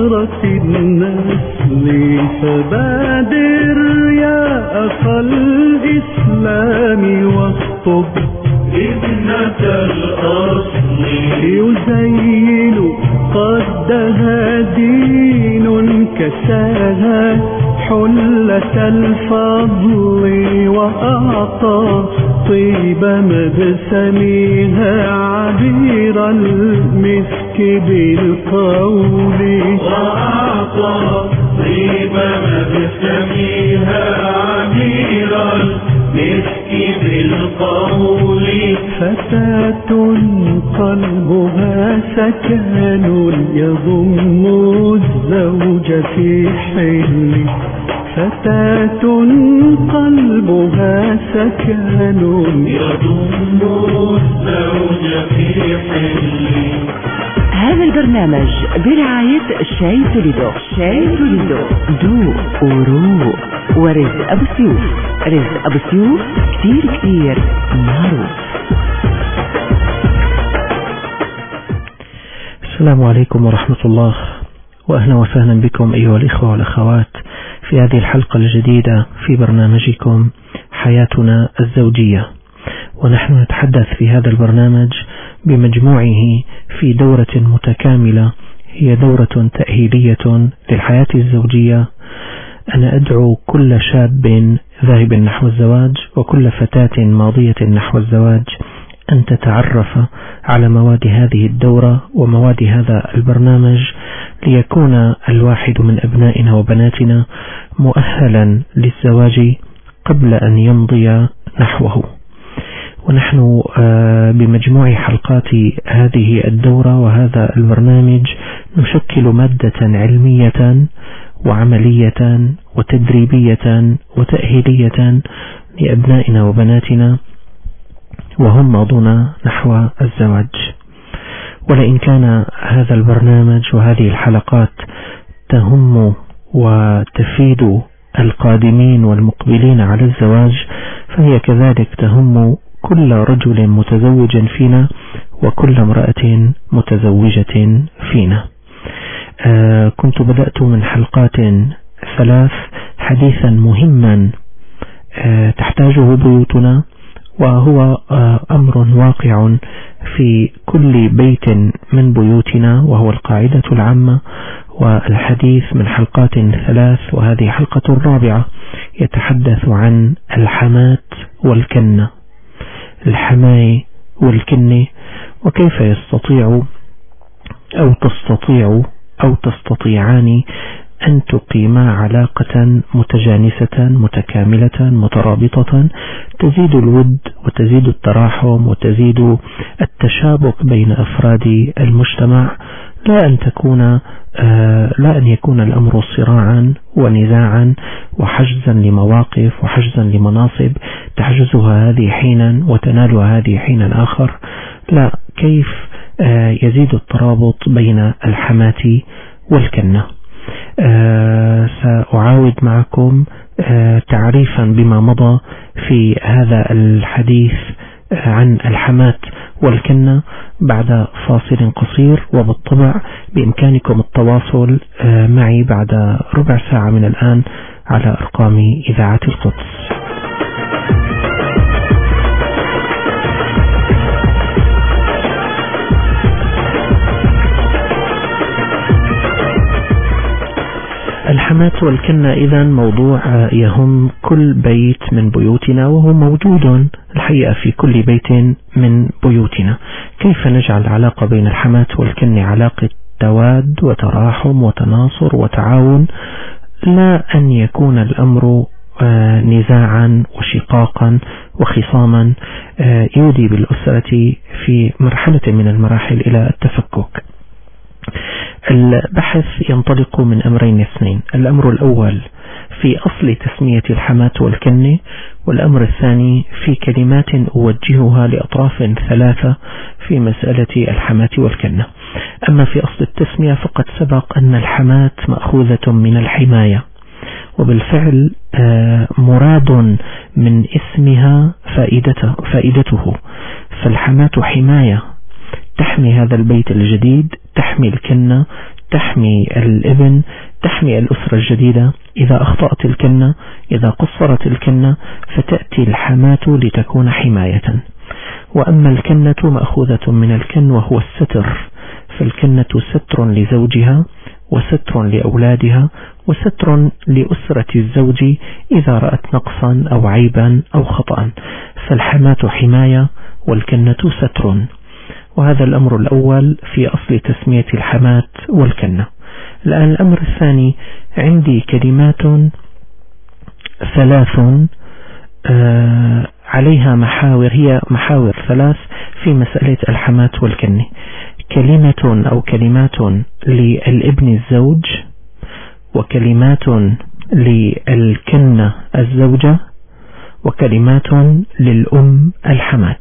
حضرة النسل فبادر يا أخا الإسلام واخطب ابنة الأصل يزين قدها دين كساها حلة الفضل وأعطى طيب مبسمها عبير المسك بالقول وأعطى طيب مبسمها عبير المسك بالقول فتاة قلبها سكن يضم الزوج في حل فتاة قلبها سكن يضم الزوج في حل. هذا البرنامج برعاية شاي توليدو. شاي توليدو دوق وروق. ورزق أبو سيوف. رزق أبو سيوف كتير كتير معروف. السلام عليكم ورحمة الله، وأهلا وسهلا بكم أيها الإخوة والأخوات في هذه الحلقة الجديدة في برنامجكم حياتنا الزوجية. ونحن نتحدث في هذا البرنامج بمجموعه في دورة متكاملة هي دورة تأهيلية للحياة الزوجية. أنا أدعو كل شاب ذاهب نحو الزواج وكل فتاة ماضية نحو الزواج أن تتعرف على مواد هذه الدورة ومواد هذا البرنامج ليكون الواحد من أبنائنا وبناتنا مؤهلا للزواج قبل أن يمضي نحوه. ونحن بمجموع حلقات هذه الدورة وهذا البرنامج نشكل مادة علمية وعملية وتدريبية وتأهيلية لأبنائنا وبناتنا وهم ماضون نحو الزواج. ولئن كان هذا البرنامج وهذه الحلقات تهم وتفيد القادمين والمقبلين على الزواج، فهي كذلك تهم كل رجل متزوج فينا وكل امرأة متزوجة فينا. كنت بدأت من حلقات 3 حديثا مهما تحتاجه بيوتنا، وهو أمر واقع في كل بيت من بيوتنا، وهو القاعدة العامة. والحديث من حلقات 3 وهذه حلقة 4 يتحدث عن الحمات والكنة. الحماي والكنة، وكيف يستطيع أو تستطيعان أن تقيما علاقة متجانسة متكاملة مترابطة تزيد الود وتزيد التراحم وتزيد التشابك بين أفراد المجتمع، لا أن يكون الأمر صراعا ونزاعا وحجزا لمواقف وحجزا لمناصب تحجزها هذه حينا وتنالها هذه حينا آخر. لا، كيف يزيد الترابط بين الحماة والكنة. سأعاود معكم تعريفا بما مضى في هذا الحديث عن الحماة والكنة بعد فاصل قصير، وبالطبع بإمكانكم التواصل معي بعد ربع ساعة من الآن على أرقام إذاعة القدس. الحماة والكنة إذن موضوع يهم كل بيت من بيوتنا، وهو موجود الحقيقة في كل بيت من بيوتنا. كيف نجعل العلاقة بين الحماة والكنة علاقة تواد وتراحم وتناصر وتعاون، لا أن يكون الأمر نزاعا وشقاقا وخصاما يودي بالأسرة في مرحلة من المراحل إلى التفكك. البحث ينطلق من أمرين اثنين: الأمر الأول في أصل تسمية الحماة والكنة، والأمر الثاني في كلمات أوجهها لأطراف 3 في مسألة الحماة والكنة. أما في أصل التسمية فقد سبق أن الحماة مأخوذة من الحماية، وبالفعل مراد من اسمها فائدته. فالحماة حماية تحمي هذا البيت الجديد، تحمي الكنة، تحمي الابن، تحمي الأسرة الجديدة. إذا أخطأت الكنة، إذا قصرت الكنة، فتأتي الحماة لتكون حماية. وأما الكنة مأخوذة من الكن وهو الستر، فالكنة ستر لزوجها وستر لأولادها وستر لأسرة الزوج إذا رأت نقصا أو عيبا أو خطأ، فالحماة حماية والكنة ستر. وهذا الأمر الأول في أصل تسمية الحماة والكنة. الآن الأمر الثاني، عندي كلمات ثلاث عليها محاور، هي محاور ثلاث في مسألة الحماة والكنة. كلمة أو كلمات للابن الزوج، وكلمات للكنة الزوجة، وكلمات للأم الحماة.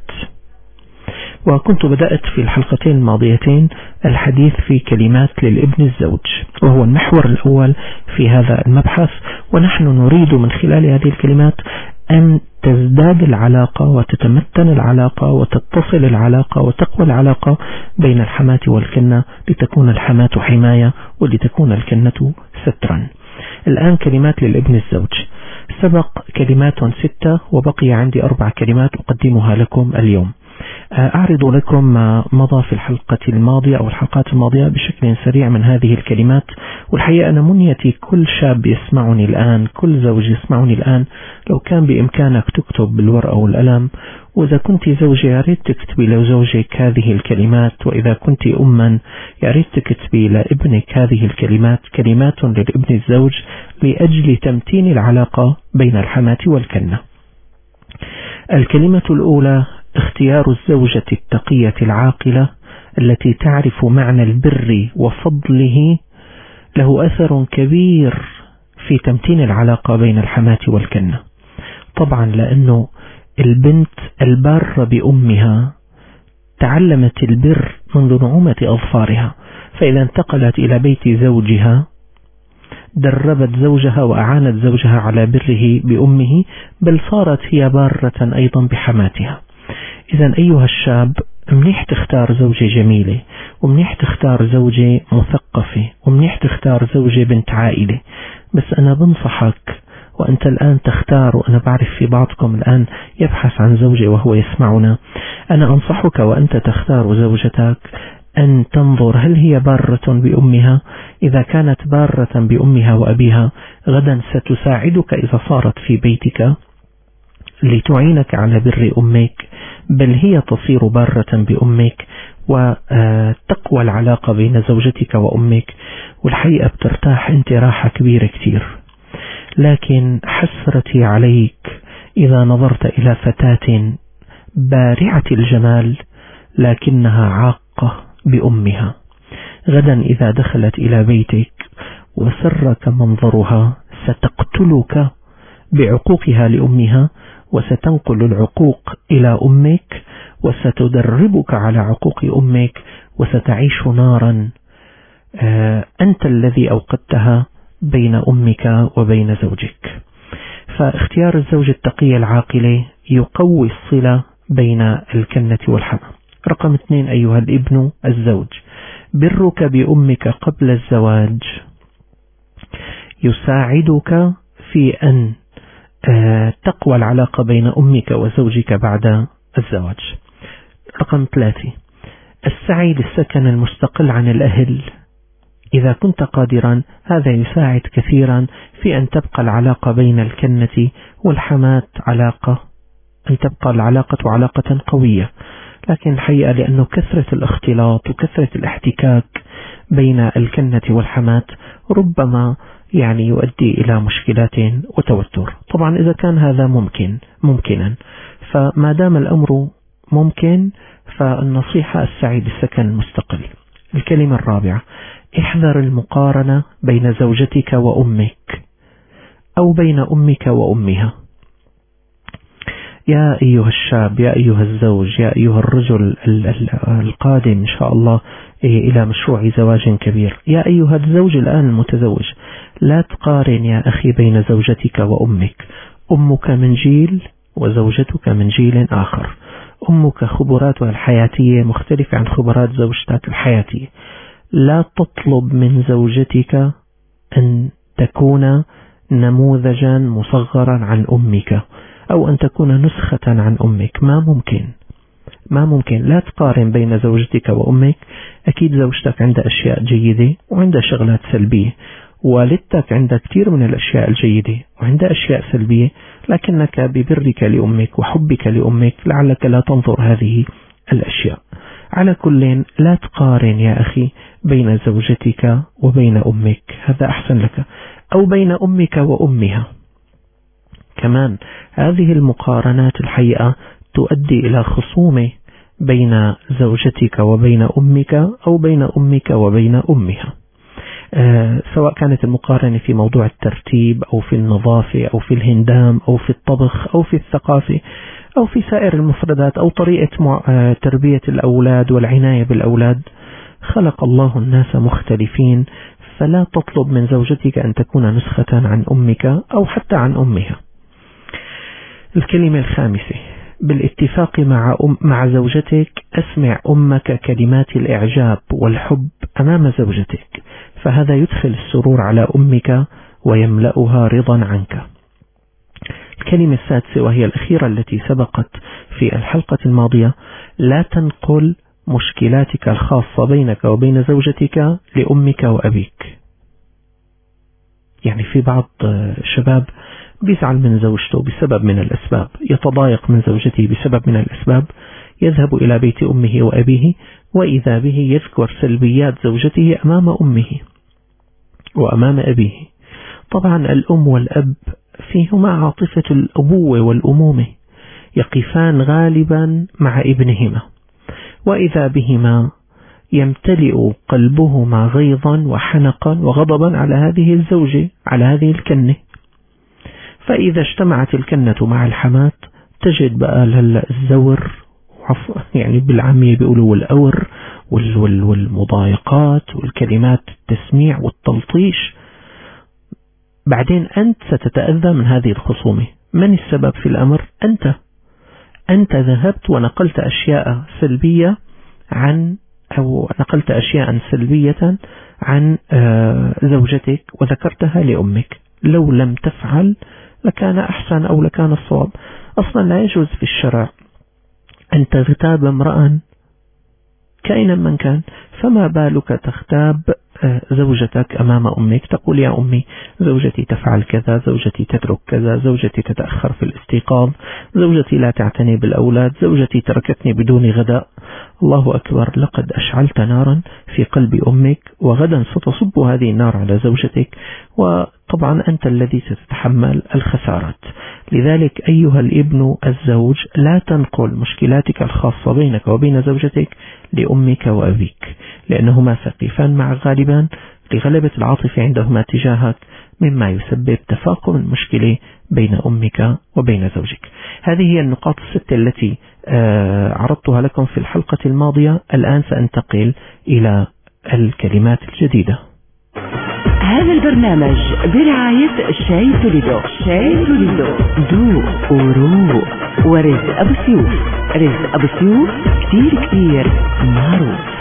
وكنت بدأت في الحلقتين الماضيتين الحديث في كلمات للابن الزوج، وهو المحور الأول في هذا المبحث، ونحن نريد من خلال هذه الكلمات أن تزداد العلاقة وتتمتن العلاقة وتتصل العلاقة وتقوى العلاقة بين الحماة والكنة، لتكون الحماة حماية ولتكون الكنة سترا. الآن كلمات للابن الزوج، سبق كلمات 6 وبقي عندي 4 كلمات أقدمها لكم اليوم. أعرض لكم ما مضى في الحلقة الماضية أو الحلقات الماضية بشكل سريع من هذه الكلمات. والحقيقة أنا منيتي كل شاب يسمعني الآن، كل زوج يسمعني الآن، لو كان بإمكانك تكتب بالورقة والقلم، وإذا كنت زوجة يا ريت تكتبي لزوجك هذه الكلمات، وإذا كنت أما يا ريت تكتبي لابنك هذه الكلمات، كلمات للابن الزوج لأجل تمتين العلاقة بين الحماة والكنة. الكلمة الأولى: اختيار الزوجة التقية العاقلة التي تعرف معنى البر وفضله له أثر كبير في تمتين العلاقة بين الحماة والكنة. طبعا لأنه البنت البارة بأمها تعلمت البر منذ نعومة أظفارها، فإذا انتقلت إلى بيت زوجها دربت زوجها وأعانت زوجها على بره بأمه، بل صارت هي بارة أيضا بحماتها. إذن أيها الشاب، منيح تختار زوجة جميلة، ومنيح تختار زوجة مثقفة، ومنيح تختار زوجة بنت عائلة، بس أنا بنصحك وأنت الآن تختار، وأنا بعرف في بعضكم الآن يبحث عن زوجة وهو يسمعنا، أنا أنصحك وأنت تختار زوجتك أن تنظر هل هي بارة بأمها. إذا كانت بارة بأمها وأبيها غدا ستساعدك إذا صارت في بيتك لتعينك على بر أمك، بل هي تصير بارة بأمك وتقوى العلاقة بين زوجتك وأمك، والحقيقة بترتاح أنت راحة كبيرة كتير. لكن حسرتي عليك إذا نظرت إلى فتاة بارعة الجمال لكنها عاقة بأمها، غدا إذا دخلت إلى بيتك وسرك منظرها ستقتلك بعقوقها لأمها، وستنقل العقوق إلى أمك، وستدربك على عقوق أمك، وستعيش نارا أنت الذي أوقدتها بين أمك وبين زوجك. فاختيار الزوج التقي العاقلة يقوي الصلة بين الكنة والحماة. رقم 2 أيها الابن الزوج: برك بأمك قبل الزواج يساعدك في أن تقوى العلاقة بين أمك وزوجك بعد الزواج. رقم 3: السعي للسكن المستقل عن الأهل. إذا كنت قادرا هذا يساعد كثيرا في أن تبقى العلاقة بين الكنة والحماة أن تبقى العلاقة علاقة قوية. لكن الحقيقة لأنه كثرة الاختلاط وكثرة الاحتكاك بين الكنة والحماة ربما يؤدي إلى مشكلات وتوتر. طبعا إذا كان هذا ممكنا، فما دام الأمر ممكن فالنصيحة السعي للسكن المستقل. الكلمة الرابعة: احذر المقارنة بين زوجتك وأمك أو بين أمك وأمها. يا أيها الشاب، يا أيها الزوج، يا أيها الرجل القادم إن شاء الله إلى مشروع زواج كبير، يا أيها الزوج الآن المتزوج، لا تقارن يا أخي بين زوجتك وأمك. أمك من جيل وزوجتك من جيل آخر. أمك خبراتها الحياتية مختلفة عن خبرات زوجتك الحياتية. لا تطلب من زوجتك أن تكون نموذجا مصغرا عن أمك أو أن تكون نسخة عن أمك. ما ممكن. لا تقارن بين زوجتك وأمك. أكيد زوجتك عندها أشياء جيدة وعندها شغلات سلبية، والدتك عندها كثير من الأشياء الجيدة وعندها أشياء سلبية، لكنك ببرك لأمك وحبك لأمك لعلك لا تنظر هذه الأشياء. على كل لا تقارن يا أخي بين زوجتك وبين أمك، هذا أحسن لك، أو بين أمك وأمها. كمان هذه المقارنات الحقيقة تؤدي إلى خصومة بين زوجتك وبين أمك أو بين أمك وبين أمها، سواء كانت المقارنة في موضوع الترتيب أو في النظافة أو في الهندام أو في الطبخ أو في الثقافة أو في سائر المفردات أو طريقة تربية الأولاد والعناية بالأولاد. خلق الله الناس مختلفين، فلا تطلب من زوجتك أن تكون نسخة عن أمك أو حتى عن أمها. الكلمة الخامسة: بالاتفاق مع زوجتك أسمع أمك كلمات الإعجاب والحب أمام زوجتك، فهذا يدخل السرور على أمك ويملأها رضا عنك. الكلمة السادسة وهي الأخيرة التي سبقت في الحلقة الماضية: لا تنقل مشكلاتك الخاصة بينك وبين زوجتك لأمك وأبيك. يعني في بعض شباب بيزعل من زوجته بسبب من الأسباب، يتضايق من زوجته بسبب من الأسباب، يذهب إلى بيت أمه وأبيه وإذا به يذكر سلبيات زوجته أمام أمه وأمام أبيه. طبعا الأم والأب فيهما عاطفة الأبوة والأمومة، يقفان غالبا مع ابنهما، وإذا بهما يمتلئ قلبهما غيظا وحنقا وغضبا على هذه الزوجة، على هذه الكنة. فإذا اجتمعت الكنة مع الحماة تجد بقى الزور، يعني بالعامية بيقولوا الأور والمضايقات والكلمات التسميع والتلطيش. بعدين أنت ستتأذى من هذه الخصومة. من السبب في الأمر؟ أنت ذهبت ونقلت أشياء سلبية أو نقلت أشياء سلبية عن زوجتك وذكرتها لأمك. لو لم تفعل لكان أحسن أو لكان الصواب. أصلا لا يجوز في الشرع أن تغتاب امرأ كائنا من كان، فما بالك تغتاب زوجتك أمام أمك، تقول يا أمي زوجتي تفعل كذا، زوجتي تترك كذا، زوجتي تتأخر في الاستيقاظ، زوجتي لا تعتني بالأولاد، زوجتي تركتني بدون غداء. الله أكبر، لقد أشعلت نارا في قلب أمك، وغدا ستصب هذه النار على زوجتك، وطبعا أنت الذي ستتحمل الخسارات. لذلك أيها الابن الزوج لا تنقل مشكلاتك الخاصة بينك وبين زوجتك لأمك وأبيك، لأنهما سقيفان مع غالبا لغلبة العاطفة عندهما تجاهك، مما يسبب تفاقم المشكلة بين أمك وبين زوجك. هذه هي النقاط الستة التي عرضتها لكم في الحلقة الماضية. الآن سأنتقل إلى الكلمات الجديدة. هذا البرنامج برعاية شاي توليدو. شاي توليدو ذوق وروق ورزق أبو سيوف. رزق أبو سيوف كتير معروف.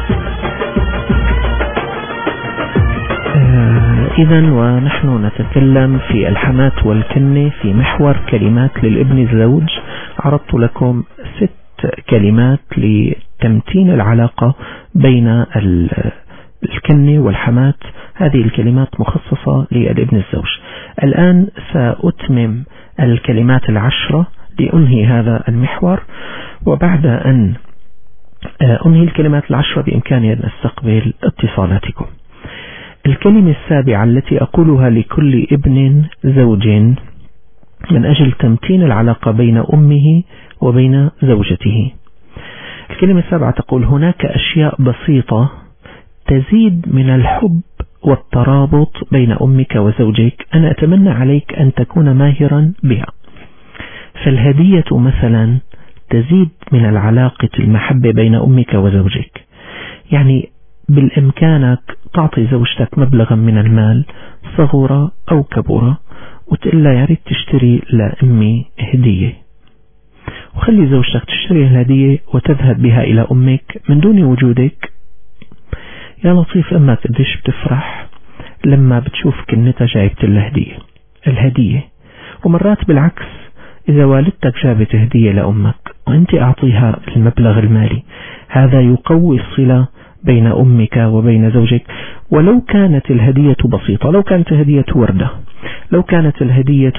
إذن ونحن نتكلم في الحماة والكنة في محور كلمات للابن الزوج. عرضت لكم 6 كلمات لتمتين العلاقة بين الكنة والحماة. هذه الكلمات مخصصة للابن الزوج. الآن سأتمم الكلمات 10 لأنهي هذا المحور، وبعد أن أنهي الكلمات 10 بإمكاني أن أستقبل اتصالاتكم. الكلمة 7 التي أقولها لكل ابن زوج من أجل تمتين العلاقة بين أمه وبين زوجته. الكلمة 7 تقول: هناك أشياء بسيطة تزيد من الحب والترابط بين أمك وزوجك، أنا أتمنى عليك أن تكون ماهرا بها. فالهدية مثلا تزيد من العلاقة المحبة بين أمك وزوجك. يعني بالإمكانك تعطي زوجتك مبلغا من المال صغيرة أو كبيرة وتقول لها يا ريت تشتري لأمي هدية، وخلي زوجتك تشتري الهدية وتذهب بها إلى أمك من دون وجودك. يا لطيف أمك قديش بتفرح لما بتشوف كنتها جايبت لها الهدية. ومرات بالعكس، إذا والدتك جابت هدية لأمك وأنت أعطيها المبلغ المالي، هذا يقوي الصلة بين أمك وبين زوجك. ولو كانت الهدية بسيطة، لو كانت الهدية وردة، لو كانت الهدية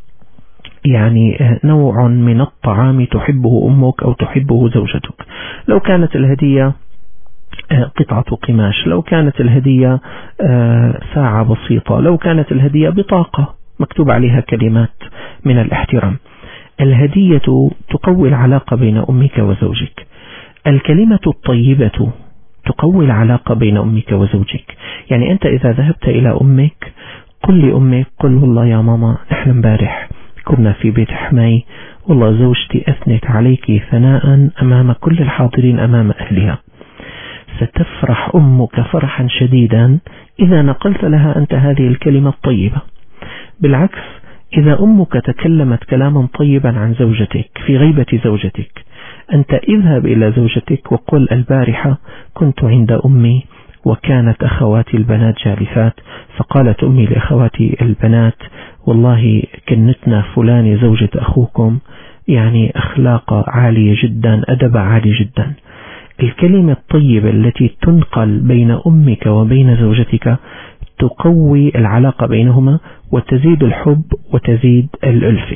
يعني نوع من الطعام تحبه أمك أو تحبه زوجتك، لو كانت الهدية قطعة قماش، لو كانت الهدية ساعة بسيطة، لو كانت الهدية بطاقة مكتوب عليها كلمات من الاحترام، الهدية تقوي العلاقة بين أمك وزوجك. الكلمة الطيبة تقوي العلاقة بين أمك وزوجك. يعني أنت إذا ذهبت إلى أمك، قل لأمك، قل والله يا ماما نحن امبارح كنا في بيت حماي، والله زوجتي أثنت عليك ثناء أمام كل الحاضرين أمام أهلها. ستفرح أمك فرحا شديدا إذا نقلت لها أنت هذه الكلمة الطيبة. بالعكس، إذا أمك تكلمت كلاما طيبا عن زوجتك في غيبة زوجتك، أنت اذهب إلى زوجتك وقل البارحة كنت عند أمي وكانت أخواتي البنات جالسات، فقالت أمي لأخواتي البنات والله كنتنا فلان زوجة أخوكم يعني أخلاق عالية جدا، أدب عالي جدا. الكلمة الطيبة التي تنقل بين أمك وبين زوجتك تقوي العلاقة بينهما وتزيد الحب وتزيد الألفة.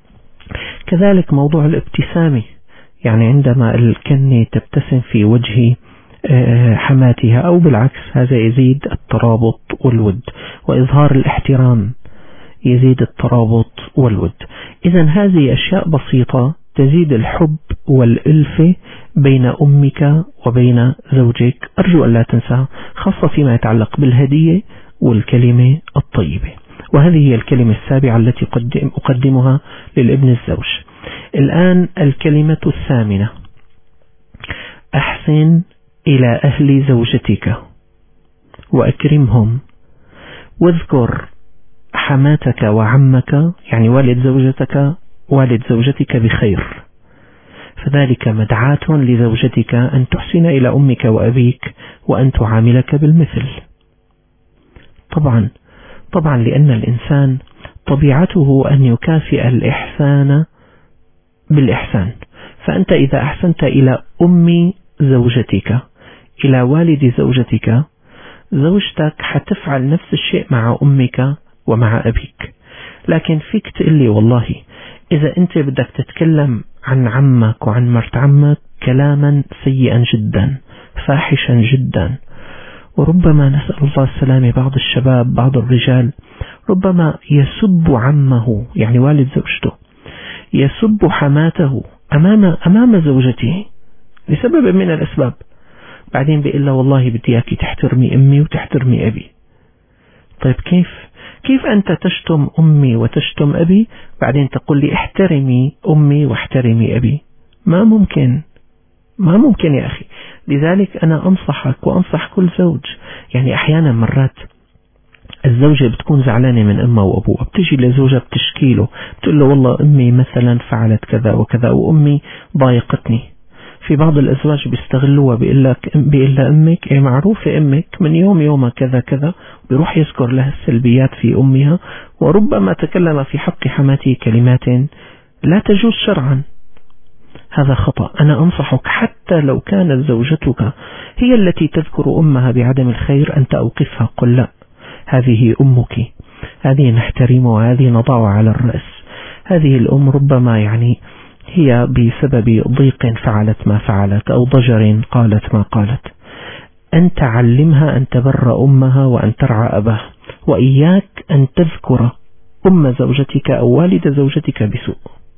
كذلك موضوع الابتسامة، يعني عندما الكنة تبتسم في وجه حماتها أو بالعكس، هذا يزيد الترابط والود، وإظهار الاحترام يزيد الترابط والود. إذن هذه أشياء بسيطة تزيد الحب والألفة بين أمك وبين زوجك. أرجو أن لا تنسى، خاصة فيما يتعلق بالهدية والكلمة الطيبة. وهذه هي الكلمة السابعة التي أقدمها للابن الزوج. الآن الكلمة الثامنة: أحسن إلى أهل زوجتك وأكرمهم، واذكر حماتك وعمك، يعني والد زوجتك بخير، فذلك مدعاة لزوجتك أن تحسن إلى أمك وأبيك وأن تعاملك بالمثل. طبعا لأن الإنسان طبيعته أن يكافئ الإحسان بالإحسان. فأنت إذا أحسنت إلى أم زوجتك، إلى والد زوجتك، زوجتك حتفعل نفس الشيء مع أمك ومع أبيك. لكن فيك تقول لي والله إذا أنت بدك تتكلم عن عمك وعن مرت عمك كلاما سيئا جدا فاحشا جدا، وربما نسأل الله السلامة بعض الشباب بعض الرجال ربما يسب عمه، يعني والد زوجته، يسب حماته أمام زوجته لسبب من الأسباب، بعدين بيقول له والله بدي إياكي تحترمي أمي وتحترمي أبي. طيب كيف أنت تشتم أمي وتشتم أبي بعدين تقول لي احترمي أمي واحترمي أبي؟ ما ممكن يا أخي. لذلك أنا أنصحك وأنصح كل زوج، يعني أحيانا مرات الزوجة بتكون زعلانة من أمها وأبوها، بتجي لزوجها بتشكيله، بتقول له والله أمي مثلا فعلت كذا وكذا وأمي ضايقتني. في بعض الأزواج بيستغلوها، بيقول لها أمك معروفة أمك من يومها كذا كذا، بيروح يذكر لها السلبيات في أمها، وربما تكلم في حق حماته كلمات لا تجوز شرعا. هذا خطأ. أنا أنصحك حتى لو كانت زوجتك هي التي تذكر أمها بعدم الخير أنت أوقفها، قل لا، هذه أمك، هذه نحترمها وهذه نضعها على الرأس. هذه الأم ربما يعني هي بسبب ضيق فعلت ما فعلت أو ضجر قالت ما قالت. أن تعلمها أن تبر أمها وأن ترعى أباها، وإياك أن تذكر أم زوجتك أو والد زوجتك بسوء.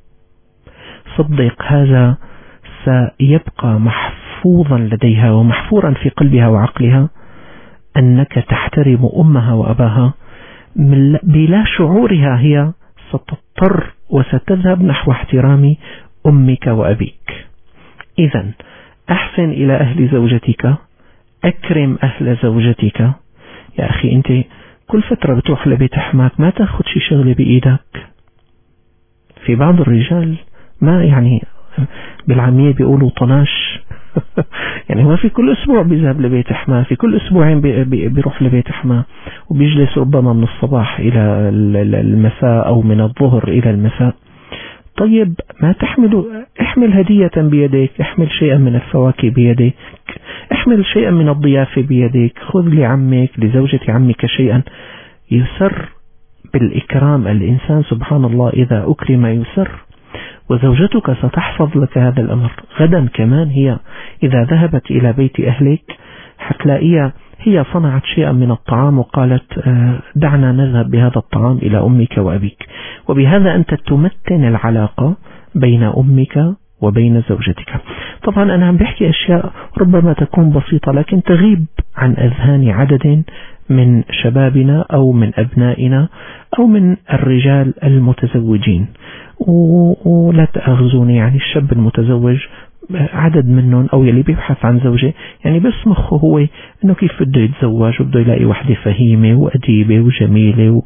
صدق هذا سيبقى محفوظا لديها ومحفورا في قلبها وعقلها أنك تحترم أمها وأباها. بلا شعورها هي ستضطر وستذهب نحو احترام أمك وأبيك. إذن أحسن إلى أهل زوجتك، أكرم أهل زوجتك. يا أخي أنت كل فترة بتروح لبيت حماك ما تأخذ شي شغلة بإيدك. في بعض الرجال ما يعني بالعامية بيقولوا طناش يعني ما في كل أسبوع بيذهب لبيت حماه، في كل أسبوعين بيروح لبيت حماه، وبيجلس ربما من الصباح إلى المساء أو من الظهر إلى المساء. طيب ما احمل هدية بيدك، احمل شيئا من الفواكه بيدك، احمل شيئا من الضيافة بيدك، خذ لعمك لزوجة عمك شيئا. يسر بالإكرام. الإنسان سبحان الله إذا أكرم يسر، وزوجتك ستحفظ لك هذا الأمر. غدا كمان هي إذا ذهبت إلى بيت أهلك حتلاقيها هي صنعت شيئا من الطعام وقالت دعنا نذهب بهذا الطعام إلى أمك وأبيك. وبهذا أنت تمتن العلاقة بين أمك وبين زوجتك. طبعا أنا عم بحكي أشياء ربما تكون بسيطة لكن تغيب عن أذهان عدد من شبابنا أو من أبنائنا أو من الرجال المتزوجين. ولا تأخذوني، يعني الشاب المتزوج عدد منهم أو يلي بيبحث عن زوجة يعني بس مخه هو إنه كيف بده يتزوج وبده يلاقي واحدة فهيمة وأديبة وجميلة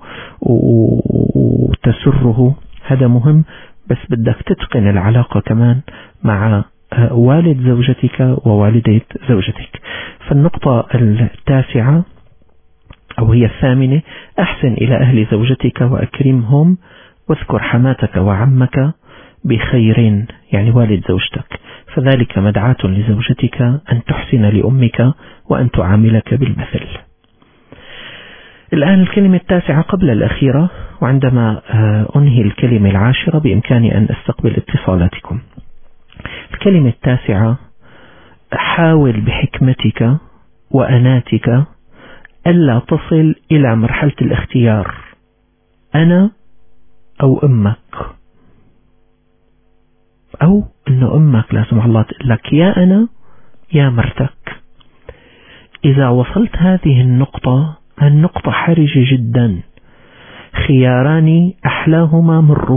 وتسره. هذا مهم، بس بدك تتقن العلاقة كمان مع والد زوجتك ووالدة زوجتك. فالنقطة التاسعة أو هي الثامنة: أحسن إلى أهل زوجتك وأكرمهم، واذكر حماتك وعمك بخير، يعني والد زوجتك، فذلك مدعاة لزوجتك أن تحسن لأمك وأن تعاملك بالمثل. الآن الكلمة التاسعة قبل الأخيرة، وعندما أنهي الكلمة العاشرة بإمكاني أن أستقبل اتصالاتكم. الكلمة التاسعة: حاول بحكمتك وأناتك ألا تصل إلى مرحلة الاختيار، أنا أو أمك، أو أن أمك لا سمح الله تقول لك يا أنا يا مرتك. إذا وصلت هذه النقطة حرجة جدا. خياران أحلاهما مر.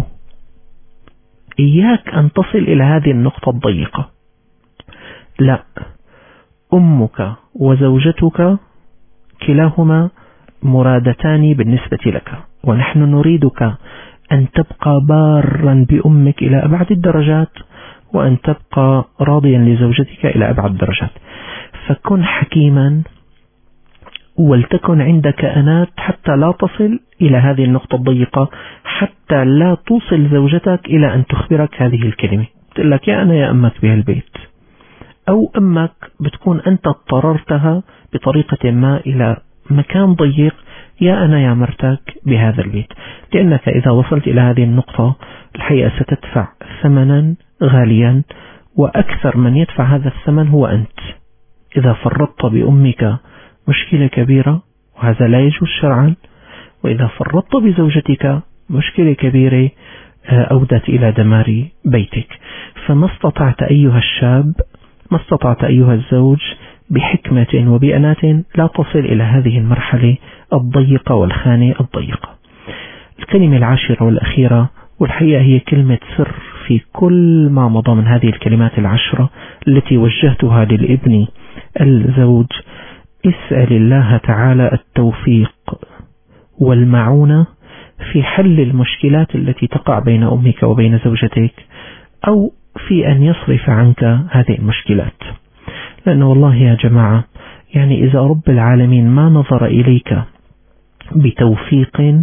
إياك أن تصل إلى هذه النقطة الضيقة. لا، أمك وزوجتك كلاهما مرادتان بالنسبة لك، ونحن نريدك أن تبقى بارا بأمك إلى أبعد الدرجات، وأن تبقى راضيا لزوجتك إلى أبعد الدرجات. فكن حكيما، ولتكن عندك أنات حتى لا تصل إلى هذه النقطة الضيقة، حتى لا توصل زوجتك إلى أن تخبرك هذه الكلمة، تقول لك يا أنا يا أمك بهالبيت، أو أمك بتكون أنت اضطررتها بطريقة ما إلى مكان ضيق، يا أنا يا مرتك بهذا البيت. لأنك إذا وصلت إلى هذه النقطة الحقيقة ستدفع ثمنا غاليا، وأكثر من يدفع هذا الثمن هو أنت. إذا فرطت بأمك مشكلة كبيرة، وهذا لا يجوز شرعا. وإذا فرطت بزوجتك مشكلة كبيرة أودت إلى دمار بيتك. فما استطعت أيها الشاب، ما استطعت أيها الزوج بحكمة وبأنات لا تصل إلى هذه المرحلة الضيقة والخانة الضيقة. الكلمة العاشرة والأخيرة، والحقيقة هي كلمة سر في كل ما مضى من هذه الكلمات العشرة التي وجهتها للابن الزوج: اسأل الله تعالى التوفيق والمعونة في حل المشكلات التي تقع بين أمك وبين زوجتك، أو في أن يصرف عنك هذه المشكلات. لأنه والله يا جماعة، يعني إذا رب العالمين ما نظر إليك بتوفيق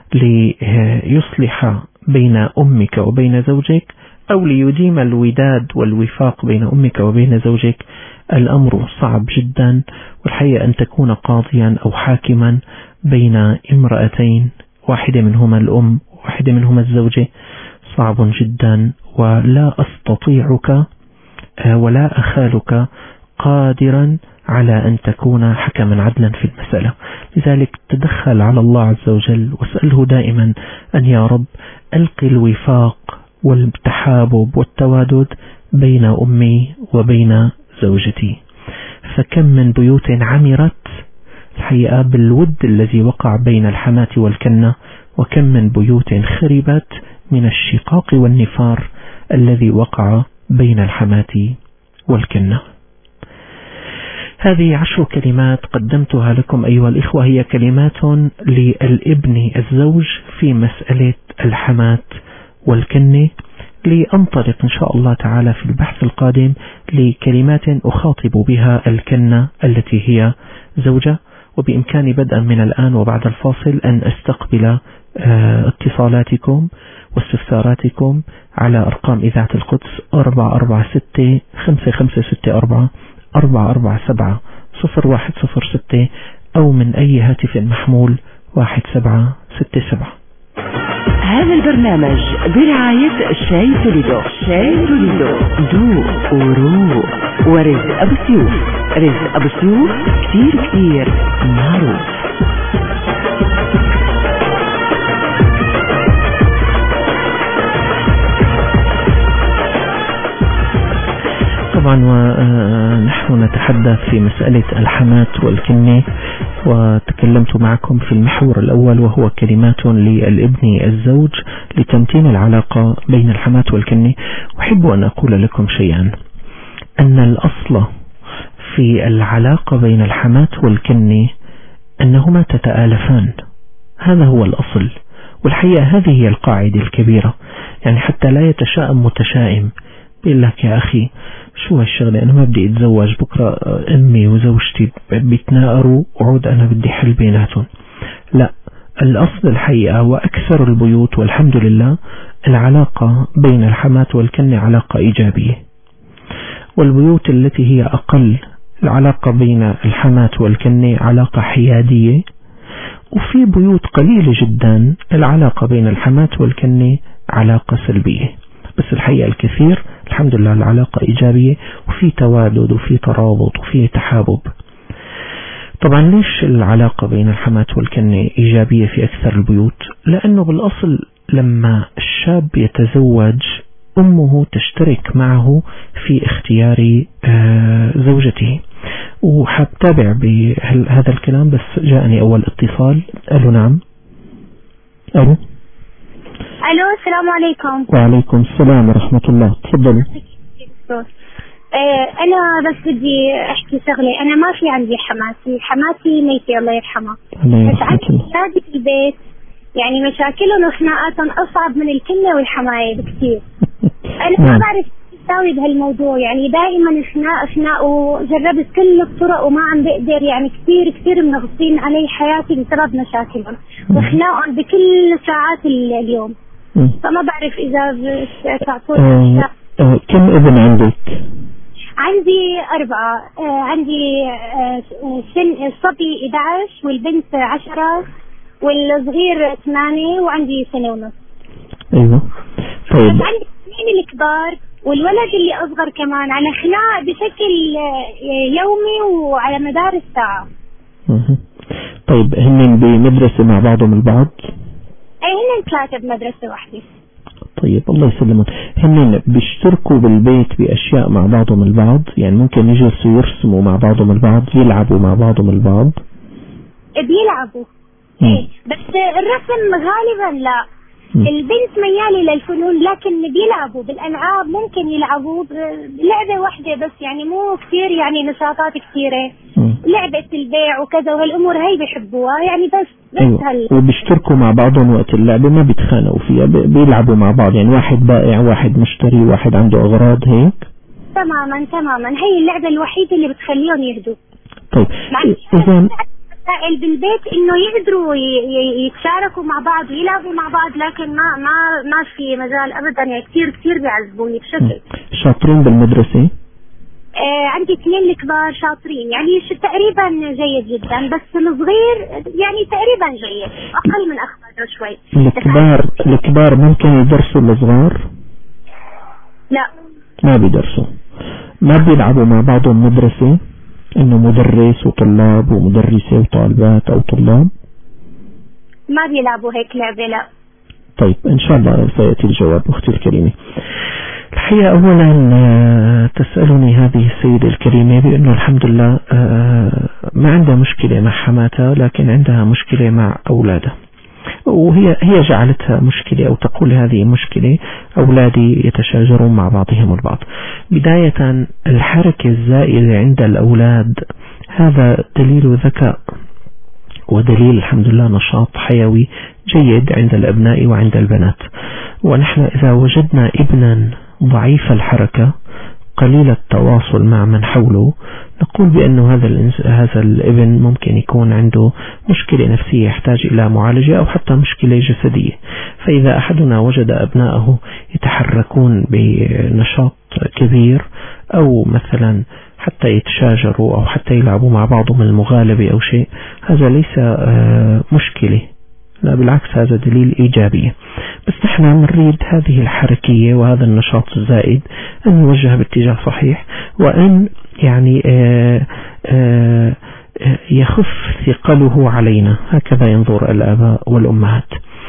ليصلح بين أمك وبين زوجك، أو ليديم الوداد والوفاق بين أمك وبين زوجك، الأمر صعب جدا. والحقيقة أن تكون قاضيا أو حاكما بين امرأتين، واحدة منهما الأم وواحدة منهما الزوجة، صعب جدا. ولا أستطيعك ولا أخالك قادرا على أن تكون حكما عدلا في المسألة. لذلك تدخل على الله عز وجل، واسأله دائما أن يا رب ألقي الوفاق والتحابب والتوادد بين أمي وبين زوجتي. فكم من بيوت عمرت الحقيقة بالود الذي وقع بين الحماة والكنة، وكم من بيوت خربت من الشقاق والنفار الذي وقع بين الحماة والكنة. هذه 10 كلمات قدمتها لكم أيها الإخوة، هي كلمات للابن الزوج في مسألة الحماة والكنة. لأنطلق إن شاء الله تعالى في البحث القادم لكلمات أخاطب بها الكنة التي هي زوجة. وبإمكاني بدءا من الآن وبعد الفاصل أن أستقبل اتصالاتكم واستفساراتكم على أرقام إذاعة القدس 446-554-447-0106 أو من أي هاتف محمول 1767. هذا البرنامج برعاية شاي توليدو. شاي توليدو دو ورو ورزق أبو سيوف. رزق أبو سيوف كتير كتير معروف. طبعا ونحن نتحدث في مسألة الحماة والكنة، وتكلمت معكم في المحور الأول وهو كلمات للابن الزوج لتمتين العلاقة بين الحماة والكنة. أحب أن أقول لكم شيئا، أن الأصل في العلاقة بين الحماة والكنة أنهما تتآلفان، هذا هو الأصل. والحقيقة هذه هي القاعدة الكبيرة، يعني حتى لا يتشائم متشائم بيقول لك يا أخي شو هالشغلة، أنا ما بدي أتزوج، بكرة أمي وزوجتي بيتناقروا وعود أنا بدي حل بيناتهم. لا، الأصل الحقيقة وأكثر البيوت والحمد لله العلاقة بين الحماة والكنة علاقة إيجابية، والبيوت التي هي أقل العلاقة بين الحماة والكنة علاقة حيادية، وفي بيوت قليلة جدا العلاقة بين الحماة والكنة علاقة سلبية. بس الحقيقة الكثير الحمد لله العلاقة إيجابية، وفي توادد وفي ترابط وفي تحابب. طبعا ليش العلاقة بين الحماة والكنة إيجابية في أكثر البيوت؟ لأنه بالأصل لما الشاب يتزوج أمه تشترك معه في اختيار زوجته. وحبتابع بهذا الكلام، بس جاءني أول اتصال. ألو نعم. ألو السلام عليكم. وعليكم السلام ورحمة الله. تفضلوا. أنا بس بدي أحكي شغلة. أنا ما في عندي حماتي ميتة الله يرحمها، بس عندي أولادي في البيت يعني مشاكلهم وخناقاتهم أصعب من الكنة والحماية بكثير. أنا ما بعرف أساوي بهالموضوع، يعني دائما خناق وجربت كل الطرق وما عم بقدر، يعني كثير منغصين علي حياتي بسبب مشاكلهم وخناقهم بكل ساعات اليوم. فما بعرف إذا تعطوني كم ابن عندك؟ عندي 4. عندي سن الصبي 11 والبنت 10 والصغير 8 وعندي 1.5 سنة. أيوة طيب. عندي 2 الكبار والولد اللي أصغر كمان على خناق بشكل يومي وعلى مدار الساعة. طيب هن بمدرسة مع بعضهم البعض؟ هن 3 بمدرسة واحدة. طيب الله يسلمون. هن بيشتركوا بالبيت بأشياء مع بعضهم البعض؟ يعني ممكن يجلسوا يرسموا مع بعضهم البعض، يلعبوا مع بعضهم البعض؟ بيلعبوا بس الرسم غالبا لا. البنت ميالة للفنون، لكن بيلعبوا بالألعاب، ممكن يلعبوا بلعبة واحدة بس، يعني مو كثير يعني نشاطات كثيرة. لعبة البيع وكذا وهالأمور هاي بيحبوها، يعني بس أيوة. وبيشتركوا مع بعضهم وقت اللعبة، ما بيتخانقوا فيها، بيلعبوا مع بعض، يعني واحد بائع واحد مشتري واحد عنده أغراض هيك. تماما هي اللعبة الوحيدة اللي بتخليهم يهدوا. طيب إذا بالبيت انه يقدروا يتشاركوا مع بعض ويلعبوا مع بعض، لكن ما في مجال ابدا، يعني كثير بيعذبوني بشكل. شاطرين بالمدرسة؟ عندي 2 الكبار شاطرين، يعني تقريبا جيد جدا، بس الصغير يعني تقريبا جيد، اقل من اخوته شوي. الكبار ممكن يدرسوا الصغار؟ لا ما بيدرسوا. ما بيلعبوا مع بعضهم مدرسة، انه مدرس وطلاب ومدرسة وطالبات او طلاب؟ ما بيلعبوا هيك لعبة لا. طيب ان شاء الله سيأتي الجواب اختي الكريمة. الحقيقة اولا تسألني هذه السيدة الكريمة بانه الحمد لله ما عندها مشكلة مع حماتها، لكن عندها مشكلة مع اولادها، وهي جعلتها مشكلة أو تقول هذه مشكلة، أولادي يتشاجرون مع بعضهم البعض. بداية الحركة الزائدة عند الأولاد هذا دليل ذكاء، ودليل الحمد لله نشاط حيوي جيد عند الأبناء وعند البنات. ونحن إذا وجدنا ابنا ضعيف الحركة قليل التواصل مع من حوله نقول بأنه هذا الابن ممكن يكون عنده مشكلة نفسية يحتاج إلى معالجة أو حتى مشكلة جسدية. فإذا أحدنا وجد أبنائه يتحركون بنشاط كبير أو مثلا حتى يتشاجروا أو حتى يلعبوا مع بعضهم المغالبة أو شيء، هذا ليس مشكلة، لا بالعكس هذا دليل إيجابي. بس نحن نريد هذه الحركية وهذا النشاط الزائد أن يوجه باتجاه صحيح، وأن يعني يخف ثقله علينا، هكذا ينظر الآباء والأمهات.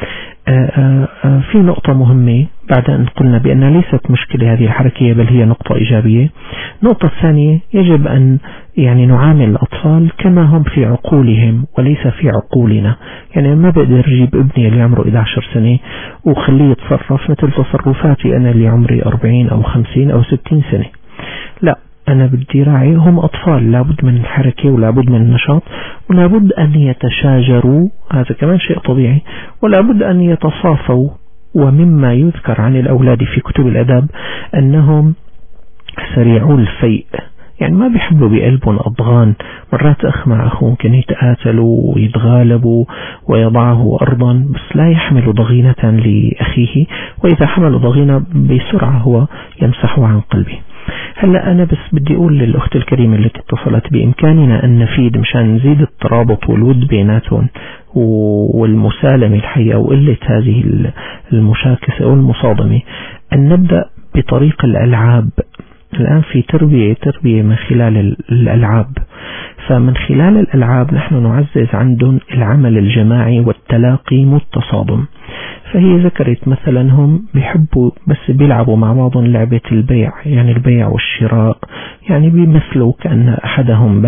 في نقطة مهمة بعد أن قلنا بأنها ليست مشكلة هذه الحركية بل هي نقطة إيجابية. النقطة الثانية يجب أن يعني نعامل الأطفال كما هم في عقولهم وليس في عقولنا. يعني ما بقدر أجيب ابني اللي عمره 11 سنة وخليه يتصرف مثل تصرفاتي أنا اللي عمري 40 أو 50 أو 60 سنة. لا، أنا بدي راعي هم أطفال، لابد من الحركة ولابد من النشاط ولابد أن يتشاجروا، هذا كمان شيء طبيعي، ولابد أن يتصافوا. ومما يذكر عن الأولاد في كتب الأدب أنهم سريعوا الفيء، يعني ما بيحبوا بقلبهم أضغان. مرات أخ مع أخوه ممكن يتقاتلوا ويتغالبوا ويضعه أرضا بس لا يحمل ضغينة لأخيه، وإذا حمل ضغينة بسرعة هو يمسحه عن قلبه. هلأ أنا بس بدي أقول للأخت الكريمة التي اتصلت بإمكاننا أن نفيد مشان نزيد الترابط والود بيناتهم والمسالمة الحية وقلة هذه المشاكسة والمصادمة، أن نبدأ بطريق الألعاب. الآن في تربية من خلال الألعاب، فمن خلال الألعاب نحن نعزز عندهم العمل الجماعي والتلاقي والتصادم. فهي ذكرت مثلا هم بيحبوا بس بيلعبوا مع بعضهم لعبة البيع، يعني البيع والشراء، يعني بيمثلوا كأن أحدهم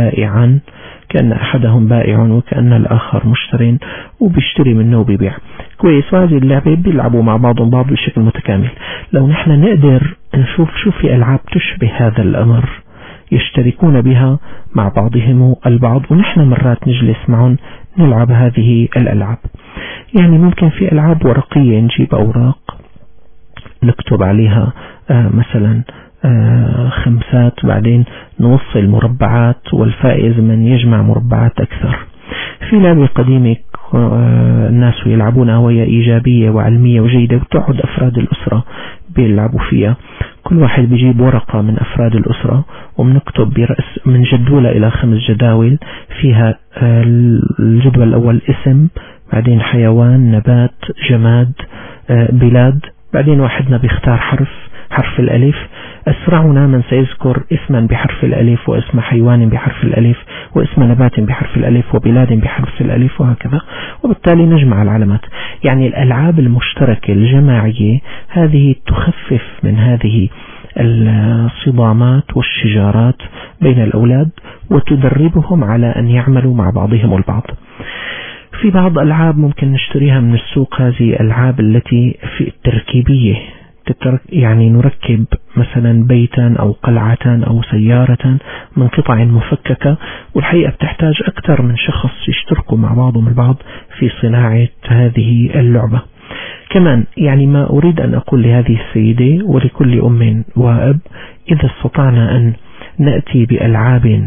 بائع وكأن الآخر مشترين وبيشتري منه وبيبيع. كويس، وهذه اللعبة بيلعبوا مع بعضهم بعض بشكل متكامل. لو نحن نقدر نشوف شو في ألعاب تشبه هذا الأمر يشتركون بها مع بعضهم البعض، ونحن مرات نجلس معهم نلعب هذه الألعاب. يعني ممكن في ألعاب ورقية، نجيب أوراق نكتب عليها مثلا خمسات، بعدين نوصل مربعات والفائز من يجمع مربعات أكثر. في لعبة قديمة الناس يلعبونها وهي إيجابية وعلمية وجيدة، وتقعد أفراد الأسرة بيلعبوا فيها. كل واحد بيجيب ورقة من أفراد الأسرة وبنكتب برأس من جدولة إلى 5 جداول، فيها الجدول الأول اسم، بعدين حيوان، نبات، جماد، بلاد، بعدين واحدنا بيختار حرف الألف. أسرعنا من سيذكر اسما بحرف الألف واسم حيوان بحرف الألف واسم نبات بحرف الألف وبلاد بحرف الألف وهكذا، وبالتالي نجمع العلامات. يعني الألعاب المشتركة الجماعية هذه تخفف من هذه الصدامات والشجارات بين الأولاد وتدربهم على أن يعملوا مع بعضهم البعض. في بعض ألعاب ممكن نشتريها من السوق، هذه ألعاب التي في التركيبية، يعني نركب مثلا بيتا أو قلعة أو سيارة من قطع مفككة، والحقيقة بتحتاج أكثر من شخص يشتركوا مع بعضهم البعض في صناعة هذه اللعبة. كمان يعني ما أريد أن أقول لهذه السيدة ولكل أم وأب، إذا استطعنا أن نأتي بألعاب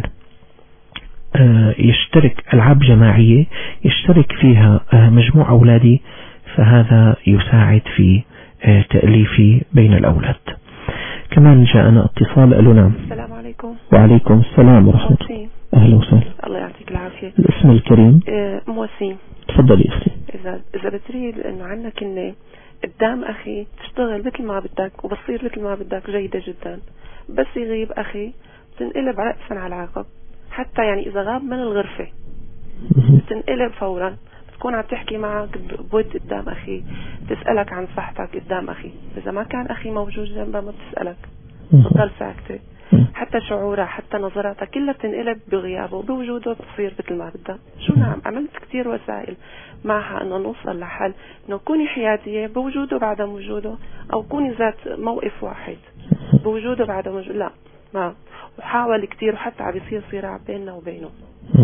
ألعاب جماعية يشترك فيها مجموع أولادي، فهذا يساعد في تأليف بين الأولاد. كمان جاءنا اتصال. ألو نعم. السلام عليكم. وعليكم السلام ورحمة الله. أهلا وسهلا. الله يعطيك العافية. الاسم الكريم؟ موسيم. تفضلي أختي. إذا بتريد إنه عنا كلمة قدام أخي تشتغل مثل ما بدك وبصير مثل ما بدك جيدة جدا، بس يغيب أخي تنقلب رأسا على عقب، حتى يعني إذا غاب من الغرفة تنقلب فورا، تكون عم تحكي معك بود قدام أخي، تسألك عن صحتك قدام أخي. إذا ما كان أخي موجود جنبه ما بتسألك، تضل ساكتة. حتى شعورها حتى نظراتها كلها بتنقلب بغيابه، بوجوده بتصير مثل ما بدها. شو نعم، عملت كتير وسائل معها انه نوصل لحل، انه كوني حيادية بوجوده بعد وجوده، او كوني ذات موقف واحد بوجوده بعد وجوده. لا ما، وحاول كتير، وحتى عم بيصير صراع بيننا وبينه.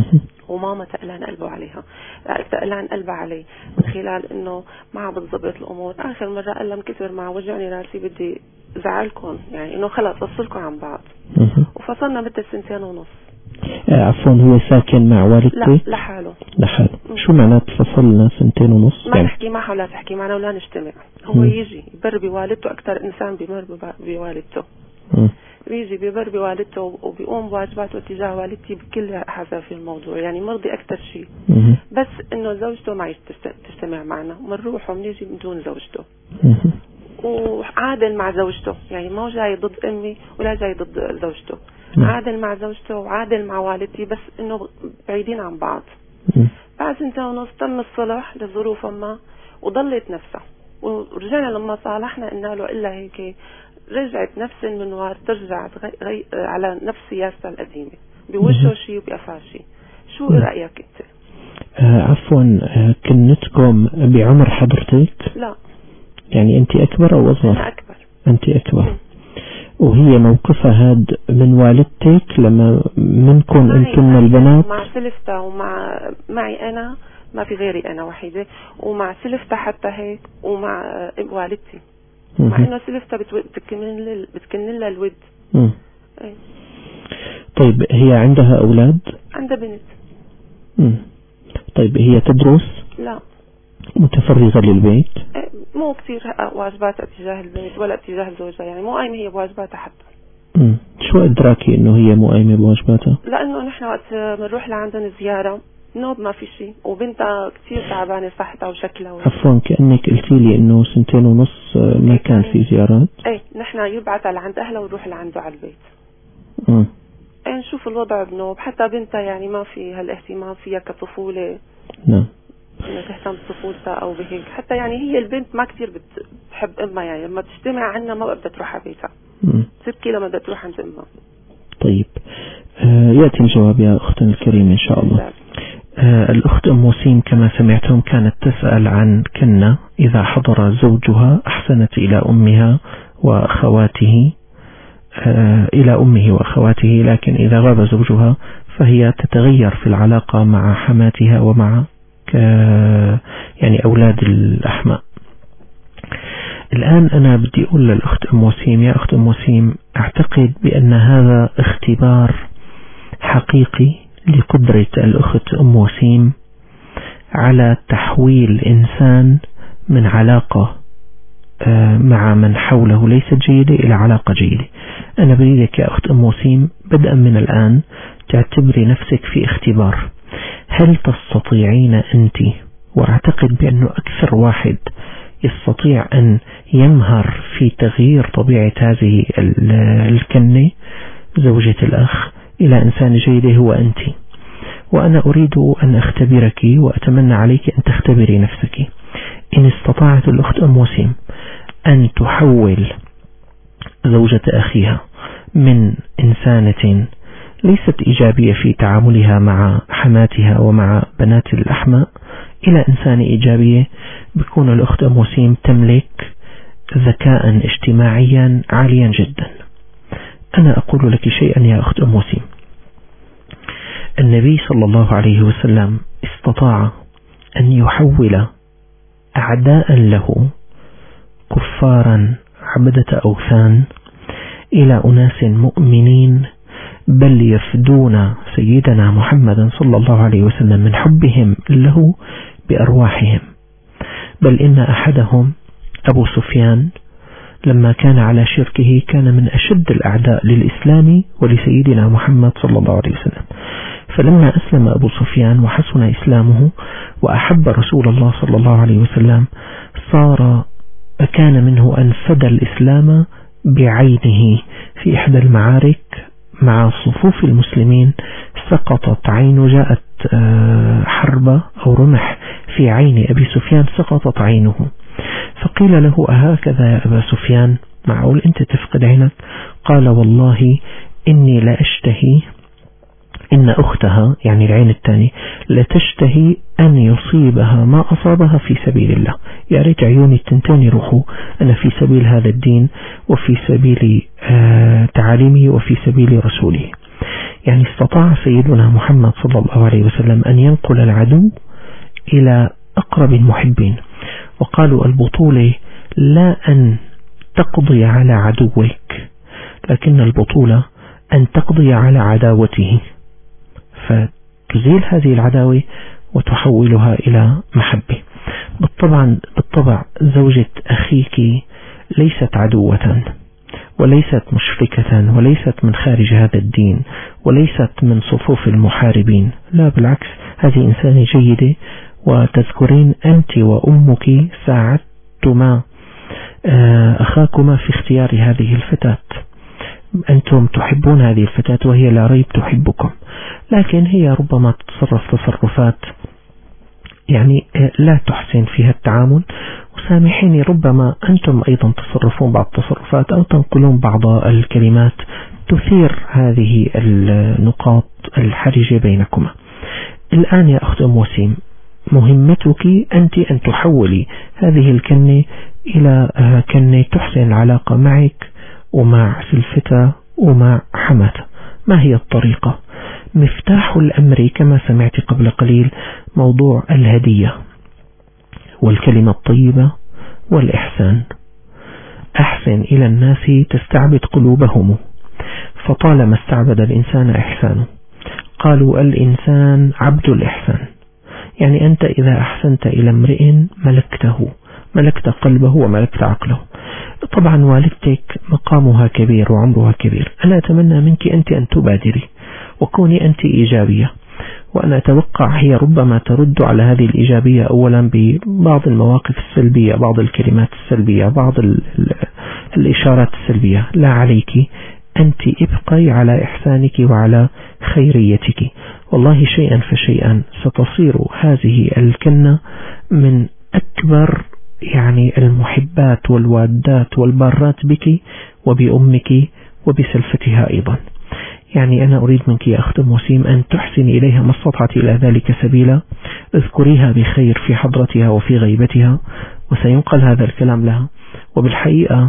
وماما تقلان قلبه عليها، تقلان قلبها علي من خلال انه ما بتضبط الامور. اخر مرة قال لها من كثر ما وجعني راسي بدي زعلكم، يعني انه خلص افصلكم عن بعض. وفصلنا مثل 2.5 سنين. عفوا، هو ساكن مع والدتك؟ لا، لحاله. شو معنات فصلنا 2.5 سنين؟ ما نحكي معه ولا تحكي معنا ولا نجتمع. هو يجي يبر بوالدته، اكثر انسان بيمر بوالدته. بيجي بيبر بوالدته وبيقوم بواجباته تجاه والدتي بكل هذا في الموضوع، يعني مرضي اكثر شيء. بس انه زوجته ما تجتمع معنا، بنروح وبنيجي بدون زوجته. وعادل مع زوجته، يعني ما جاي ضد امي ولا جاي ضد زوجته. عادل مع زوجته وعادل مع والدتي، بس انه بعيدين عن بعض. بعد 2.5 سنين تم الصلح لظروف ما وضلت نفسها، ورجعنا لما صالحنا قلنا له الا هيك رجعت نفس المنوار ترجع على نفس سياستها القديمة، بوجهه شيء وبأفعال شيء. شو رأيك انت؟ عفوا، كنتكم بعمر حضرتك؟ لا، يعني انت اكبر او اصغر؟ انا اكبر. انت اكبر. وهي موقفها هاد من والدتك لما منكم انتم البنات؟ مع سلفتها معي انا، ما في غيري انا وحيدة، ومع سلفتها حتى هيك، ومع والدتي، مع انه سلفتها بتكن لها الود. ايه. طيب هي عندها اولاد؟ عندها بنت. طيب هي تدرس؟ لا. متفرغة للبيت؟ مو كثير واجباتها تجاه البيت ولا تجاه زوجها، يعني مو قايمة هي بواجباتها حتى. شو ادراكي انه هي مو قايمة بواجباتها؟ لانه نحن وقت بنروح لعندهم زيارة نوب ما في شيء، وبنتها كثير تعبانة صحتها وشكلها. عفوا، كأنك قلتي لي انه 2.5 سنين ما كان في زيارات. ايه، نحن يبعث لعند اهلها ونروح لعنده على البيت. ايه، نشوف الوضع بنوب، حتى بنتها يعني ما في هالاهتمام فيها كطفولة. نعم. انها تهتم بطفولتها او بهيك، حتى يعني هي البنت ما كثير بتحب امها، يعني لما تجتمع عنا ما بدها تروح على بيتها. تبكي لما بدها تروح عند امها. طيب، يأتي الجواب يا أختنا الكريمة إن شاء الله. الأخت أم وسيم كما سمعتم كانت تسأل عن كنة إذا حضر زوجها أحسنت إلى أمه وأخواته، لكن إذا غاب زوجها فهي تتغير في العلاقة مع حماتها ومع يعني أولاد الأحماء. الآن أنا بدي أقول للأخت أم وسيم، يا أخت أم وسيم، أعتقد بأن هذا اختبار حقيقي لقدرة الأخت أم وسيم على تحويل إنسان من علاقة مع من حوله ليست جيدة إلى علاقة جيدة. أنا بريدك يا أخت أم وسيم بدءا من الآن تعتبري نفسك في اختبار. هل تستطيعين أنت، وأعتقد بأنه أكثر واحد يستطيع أن يمهر في تغيير طبيعة هذه الكنة زوجة الأخ إلى إنسان جيد هو أنت، وأنا أريد أن أختبرك وأتمنى عليك أن تختبري نفسك. إن استطاعت الأخت أم وسيم أن تحول زوجة أخيها من إنسانة ليست إيجابية في تعاملها مع حماتها ومع بنات الأحماء إلى إنسانة إيجابية، بكون الأخت أم وسيم تملك ذكاء اجتماعيا عاليا جدا. أنا أقول لك شيئا يا أخت أم وسيم، النبي صلى الله عليه وسلم استطاع أن يحول أعداء له كفارا عبدة أوثان إلى أناس مؤمنين، بل يفدون سيدنا محمد صلى الله عليه وسلم من حبهم له بأرواحهم. بل إن أحدهم أبو سفيان لما كان على شركه كان من أشد الأعداء للإسلام ولسيدنا محمد صلى الله عليه وسلم، فلما أسلم أبو سفيان وحسن إسلامه وأحب رسول الله صلى الله عليه وسلم كان منه أن فدى الإسلام بعينه. في إحدى المعارك مع صفوف المسلمين سقطت عين، جاءت حربة أو رمح في عين أبي سفيان سقطت عينه، فقيل له أهكذا يا أبا سفيان، معقول أنت تفقد عينك؟ قال والله إني لا أشتهي، إن أختها يعني العين الثانية لتشتهي أن يصيبها ما أصابها في سبيل الله. يا ريت عيوني التنتين يروحوا، أنا في سبيل هذا الدين وفي سبيل تعاليمه وفي سبيل رسوله. يعني استطاع سيدنا محمد صلى الله عليه وسلم أن ينقل العدو إلى أقرب المحبين. وقالوا البطولة لا أن تقضي على عدوك، لكن البطولة أن تقضي على عداوته، فتزيل هذه العداوة وتحولها إلى محبة. بالطبع زوجة أخيك ليست عدوة، وليست مشركة، وليست من خارج هذا الدين، وليست من صفوف المحاربين، لا بالعكس، هذه إنسانة جيدة. وتذكرين أنت وأمك ساعدتما أخاكما في اختيار هذه الفتاة، أنتم تحبون هذه الفتاة وهي لا ريب تحبكم، لكن هي ربما تتصرف تصرفات يعني لا تحسن فيها التعامل. وسامحيني، ربما أنتم أيضا تصرفون بعض التصرفات أو تنقلون بعض الكلمات تثير هذه النقاط الحرجة بينكما. الآن يا أخت أم وسيم، مهمتك أنت أن تحولي هذه الكنة إلى كنة تحسن العلاقة معك ومع سلفتة ومع حماتة. ما هي الطريقة؟ مفتاح الأمر كما سمعت قبل قليل موضوع الهدية والكلمة الطيبة والإحسان. أحسن إلى الناس تستعبد قلوبهم، فطالما استعبد الإنسان إحسانه. قالوا الإنسان عبد الإحسان، يعني أنت إذا أحسنت إلى امرئ ملكته، ملكت قلبه وملكت عقله. طبعا والدتك مقامها كبير وعمرها كبير، أنا أتمنى منك أنت أن تبادري وكوني أنت إيجابية، وأنا أتوقع هي ربما ترد على هذه الإيجابية أولا ببعض المواقف السلبية، بعض الكلمات السلبية، بعض الإشارات السلبية. لا عليك، أنت ابقي على إحسانك وعلى خيريتك، والله شيئا فشيئا ستصير هذه الكنة من أكبر يعني المحبات والوادات والبارات بك وبأمك وبسلفتها أيضا. يعني أنا أريد منك يا أخت وسيم أن تحسني إليها ما استطعت إلى ذلك سبيلا. اذكريها بخير في حضرتها وفي غيبتها، وسينقل هذا الكلام لها، وبالحقيقة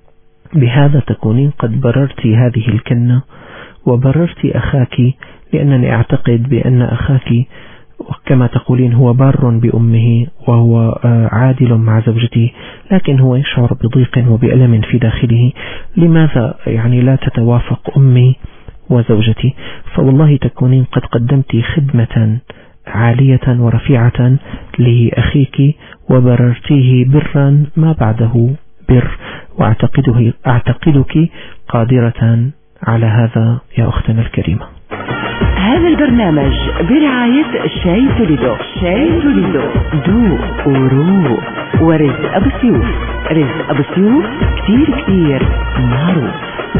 بهذا تكونين قد بررت هذه الكنة وبررت أخاك، لأنني أعتقد بأن أخاك وكما تقولين هو بار بأمه وهو عادل مع زوجته، لكن هو يشعر بضيق وبألم في داخله. لماذا يعني لا تتوافق أمي وزوجتي؟ فوالله تكونين قد قدمت خدمة عالية ورفيعة لأخيك وبررتيه برا ما بعده بر، وأعتقدك قادرة على هذا يا أختنا الكريمة. هذا البرنامج برعاية شاي توليدو. شاي توليدو دو ورو ورزق أبو سيوف. رزق أبو سيوف كتير معروف.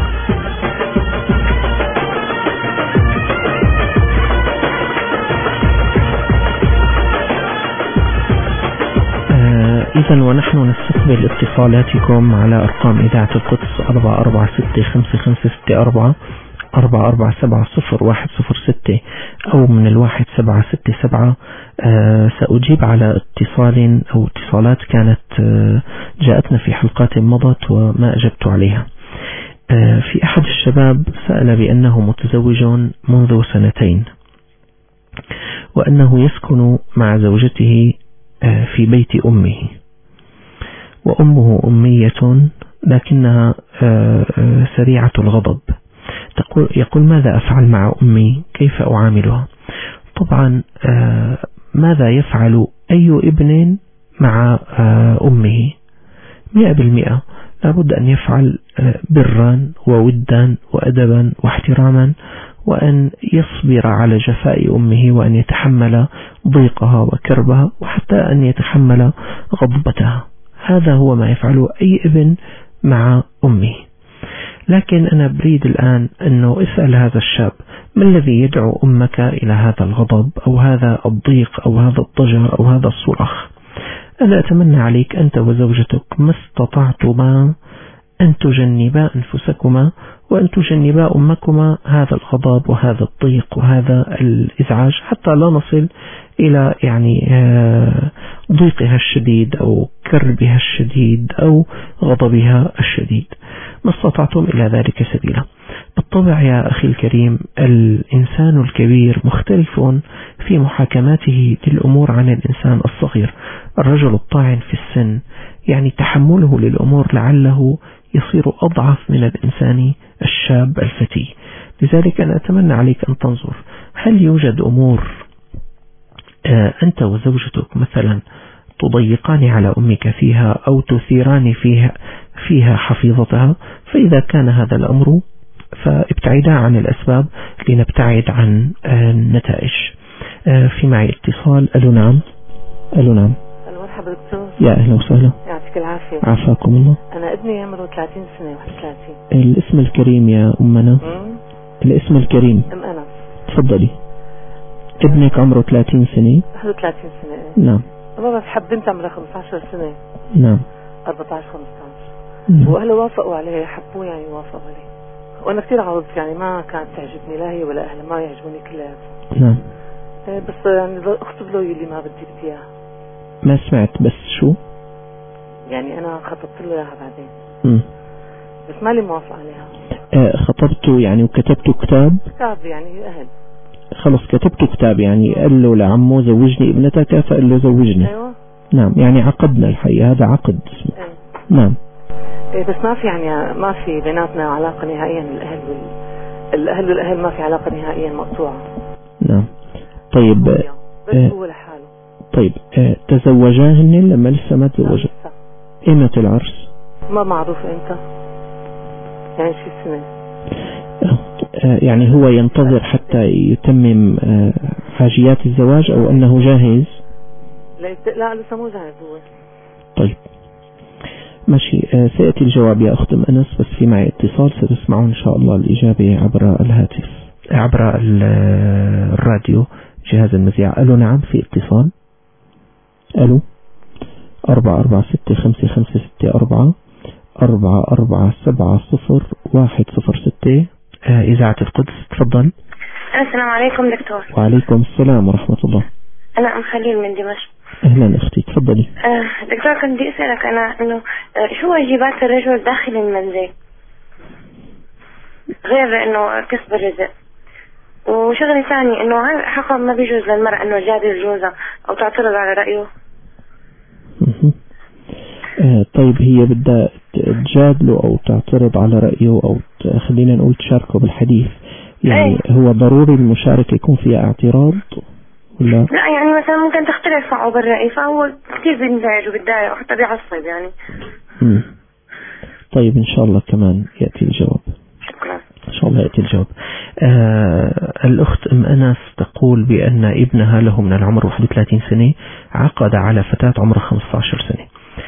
إذن ونحن نستقبل اتصالاتكم على أرقام إذاعة القدس 4465564 4470106 أو من 1767. سأجيب على اتصال أو اتصالات كانت جاءتنا في حلقات مضت وما أجبت عليها. في أحد الشباب سأل بأنه متزوج منذ 2 وأنه يسكن مع زوجته في بيت أمه، وأمه أمية لكنها سريعة الغضب. يقول ماذا أفعل مع أمي؟ كيف أعاملها؟ طبعا ماذا يفعل أي ابن مع أمه؟ 100% لابد أن يفعل برا وودا وأدبا واحتراما، وأن يصبر على جفاء أمه، وأن يتحمل ضيقها وكربها، وحتى أن يتحمل غضبتها. هذا هو ما يفعله أي ابن مع أمه. لكن أنا بريد الآن أنه اسأل هذا الشاب ما الذي يدعو أمك إلى هذا الغضب أو هذا الضيق أو هذا الضجر أو هذا الصراخ؟ أنا أتمنى عليك أنت وزوجتك ما استطعتما أن تجنبا أنفسكما وأن تجنبا أمكما هذا الغضب وهذا الضيق وهذا الإزعاج، حتى لا نصل إلى يعني ضيقها الشديد أو كربها الشديد أو غضبها الشديد. ما استطعتم إلى ذلك سبيلا. بالطبع يا أخي الكريم الإنسان الكبير مختلف في محاكماته للأمور عن الإنسان الصغير. الرجل الطاعن في السن يعني تحمله للأمور لعله يصير أضعف من الإنسان الشاب الفتي. لذلك أنا أتمنى عليك أن تنظر هل يوجد أمور أنت وزوجتك مثلا تضيقان على أمك فيها أو تثيران فيها حفيظتها، فإذا كان هذا الأمر فابتعدا عن الأسباب لنبتعد عن النتائج. في معي اتصال. ألو نعم. ألو نعم. مرحبا دكتور. يا أهلا وسهلا. يعطيك العافية. عافاكم الله. أنا ابني عمره 30 سنة 31. الاسم الكريم يا أمنا. الاسم الكريم. أنا. تفضلي. ابنك عمره 30 سنة. 31 سنة. نعم. بابا بحب بنت عمرها 15 سنة. نعم. 14 15. وأهله وافقوا عليه، حبوه يعني وافقوا عليه. وأنا كثير عوضت يعني ما كانت تعجبني لا هي ولا أهلها، ما يعجبوني كلها. نعم. بس يعني أخطب له يلي ما بدي إياها. ما سمعت بس شو؟ يعني أنا خطبت له إياها بعدين. بس مالي موافق عليها. خطبته يعني وكتبته كتاب يعني أهل. خلص كتبته كتاب يعني قال له لعمه زوجني ابنتك فقال له زوجني. أيوة. نعم يعني عقدنا الحقيقة هذا عقد اسمه. أيوة. نعم. بس ما في يعني ما في بيناتنا علاقة نهائيا. الأهل والأهل ما في علاقة نهائيا مقطوعة. نعم. طيب بس هو لحاله. طيب تزوجا هن لما لسه ما تزوجا؟ ايمتى العرس؟ ما معروف امتى يعني شي سنة. يعني هو ينتظر حتى يتمم حاجيات الزواج او انه جاهز؟ لا لسه مو جاهز هو. طيب ماشي. سيأتي الجواب يا أخت أنس، بس في معي اتصال ستسمعون إن شاء الله الإجابة عبر الهاتف عبر الراديو جهاز المذياع. ألو نعم في اتصال. ألو 446556 44700106 إذاعة القدس. تفضل. السلام عليكم دكتور. وعليكم السلام ورحمة الله. أنا أم خليل من دمشق. أهلا أختي تفضلي. دكتور كنت بدي أسألك أنا إنه شو واجبات الرجل داخل المنزل غير إنه كسب الرزق، وشغلة ثانية إنه هل حقا ما بيجوز للمرأة إنه تجادل جوزها أو تعترض على رأيه؟ طيب هي بدها تجادله أو تعترض على رأيه أو خلينا نقول تشاركه بالحديث يعني هو ضروري المشاركة يكون فيها اعتراض ولا لا؟ يعني مثلا ممكن تختلف معه بالرأي فهو كثير بينزعج وبيتضايق وحتى بيعصب يعني. طيب إن شاء الله كمان يأتي الجواب. شكرا. إن شاء الله يأتي الجواب. الأخت أم أنس تقول بأن ابنها له من العمر 31 سنة عقد على فتاة عمرها 15 سنة.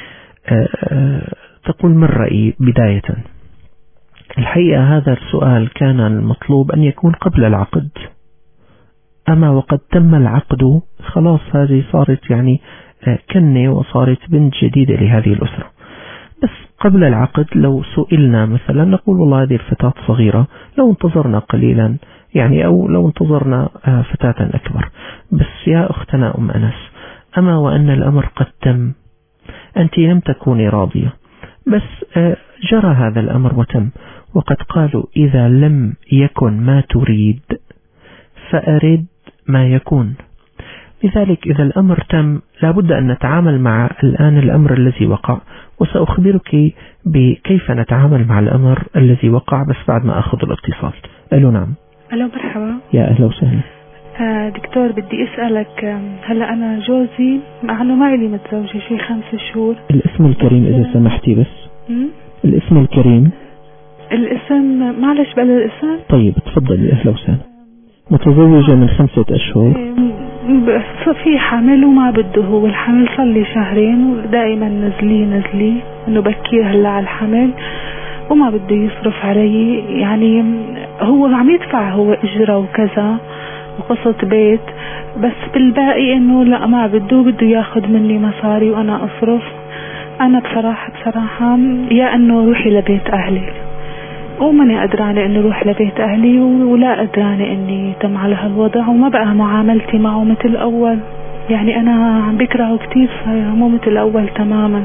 تقول من رأيي بداية الحقيقة هذا السؤال كان المطلوب أن يكون قبل العقد، أما وقد تم العقد خلاص هذه صارت يعني كنة وصارت بنت جديدة لهذه الأسرة. بس قبل العقد لو سئلنا مثلا نقول والله هذه الفتاة صغيرة لو انتظرنا قليلا يعني أو لو انتظرنا فتاة أكبر. بس يا أختنا أم أنس أما وأن الأمر قد تم أنت لم تكوني راضية بس جرى هذا الأمر وتم، وقد قالوا إذا لم يكن ما تريد فأرد ما يكون. لذلك إذا الأمر تم لابد أن نتعامل مع الآن الأمر الذي وقع، وسأخبرك بكيف نتعامل مع الأمر الذي وقع بس بعد ما أخذ الاتصال. ألو نعم. ألو مرحبا. يا أهلا وسهلا. دكتور بدي أسألك هلأ أنا جوزي مع أنه ما إلي متزوجة شي 5 شهور. الاسم الكريم إذا سمحتي بس. الاسم الكريم. الاسم معلش بقى الاسم. طيب تفضلي. أهلا وسهلا. متزوجة من 5 أشهر. في حمل وما بده هو الحمل صار لي 2 شهر ودائما نزلي إنه بكير هلا على الحمل وما بده يصرف علي، يعني هو عم يدفع هو إجرة وكذا وقصة بيت، بس بالباقي إنه لا ما بده ياخد مني مصاري وأنا أصرف. أنا بصراحة يا إنه روحي لبيت أهلي وماني قدرانة إني أروح لبيت أهلي ولا قدرانة إني تم على هالوضع وما بقى معاملتي معه مثل أول، يعني أنا عم بكرهه كتير مو مثل أول تماما.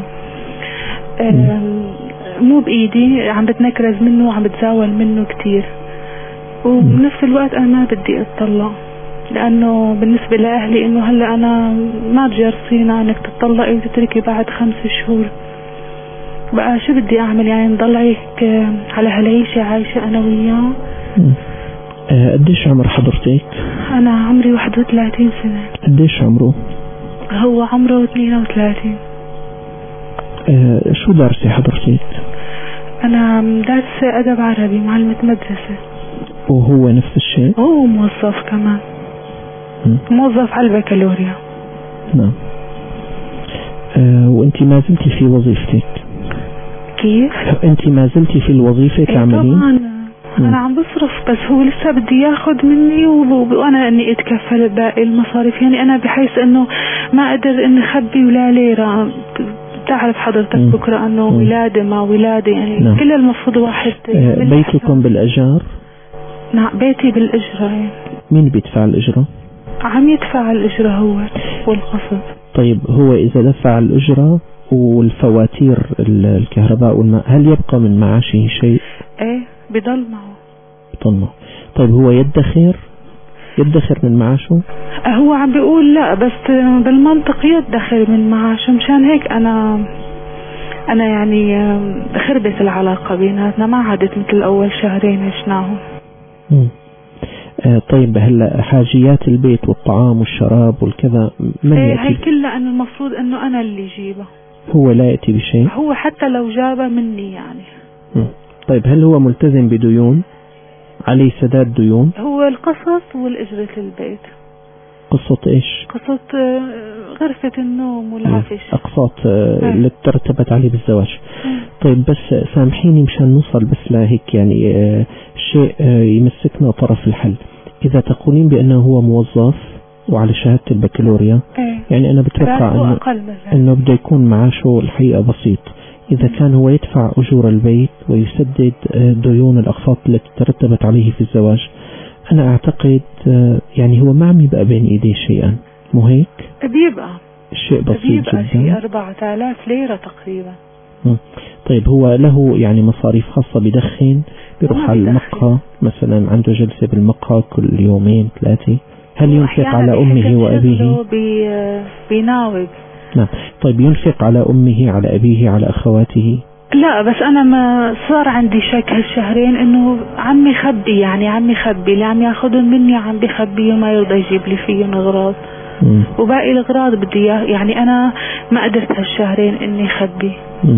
مو بإيدي، عم بتنكرز منه وعم بتزاول منه كتير. وبنفس الوقت أنا ما بدي أتطلق، لأنه بالنسبة لأهلي إنه هلا أنا ما تجرسينا إنك تطلقي وتتركي بعد 5 شهور. بقى شو بدي أعمل؟ يعني نضل هيك على هالعيشة عايشة أنا وياه. قديش عمر حضرتك؟ أنا عمري 31 سنة. قديش عمره؟ هو عمره 32. شو دارسي حضرتك؟ أنا دارسة أدب عربي، معلمة مدرسة. وهو نفس الشيء؟ هو موظف كمان. موظف على البكالوريا. نعم. وأنت ما زلتي في وظيفتك؟ كيف؟ أنت ما زلتي في الوظيفة تعملين؟ طبعا أنا عم بصرف، بس هو لسه بدي ياخد مني وأنا إني أتكفل باقي المصاريف. يعني أنا بحيث إنه ما أقدر إني أخبي ولا ليرة. تعرف حضرتك بكرة إنه ولادة ما ولادة، يعني نعم. كل المفروض واحد. بيتكم بالأجار؟ نعم بيتي بالأجرة. يعني مين بيدفع الأجرة؟ عم يدفع الأجرة هو والقسط. طيب هو إذا دفع الأجرة والفواتير الكهرباء والماء، هل يبقى من معاشه شيء؟ ايه بضل معه. بضل معه. طيب هو يدخر من معاشه؟ هو عم بيقول لا، بس بالمنطق يدخر من معاشه. مشان هيك أنا يعني خربت العلاقة بيناتنا، ما عادت مثل أول شهرين عشناهم. طيب هلا حاجيات البيت والطعام والشراب والكذا من يأتي؟ هي كلها أنا المفروض إنه أنا اللي جيبه. هو لا يأتي بشيء؟ هو حتى لو جابه مني يعني. طيب هل هو ملتزم بديون؟ عليه سداد ديون؟ هو القسط والأجرة البيت. قسط ايش؟ قسط غرفة النوم والعفش. أقساط اللي ترتبت عليه بالزواج. طيب بس سامحيني مشان نوصل بس لهيك يعني شيء يمسكنا طرف الحل. إذا تقولين بأنه هو موظف وعلى شهادة البكالوريا، يعني أنا بتوقع أنه بده يكون معاشه الحقيقة بسيط. إذا كان هو يدفع أجور البيت ويسدد ديون الأقساط التي ترتبت عليه في الزواج، أنا أعتقد يعني هو ما عم يبقى بين إيديه شيئا، مو هيك؟ بيبقى شيء بسيط جدا، شيء 4000 ليرة تقريبا. طيب هو له يعني مصاريف خاصة؟ بدخن؟ بيروح على المقهى مثلا، عنده جلسة بالمقهى كل 2-3؟ هل ينفق على أمه وأبيه؟ بيناوب. نعم. طيب ينفق على أمه، على أبيه، على أخواته؟ لا، بس أنا ما صار عندي شك هالشهرين إنه عم يخبي اللي عم ياخذهم مني عم بيخبيه وما يرضى يجيب لي فيهم أغراض. وباقي الأغراض بدي يعني أنا ما قدرت هالشهرين إني أخبي.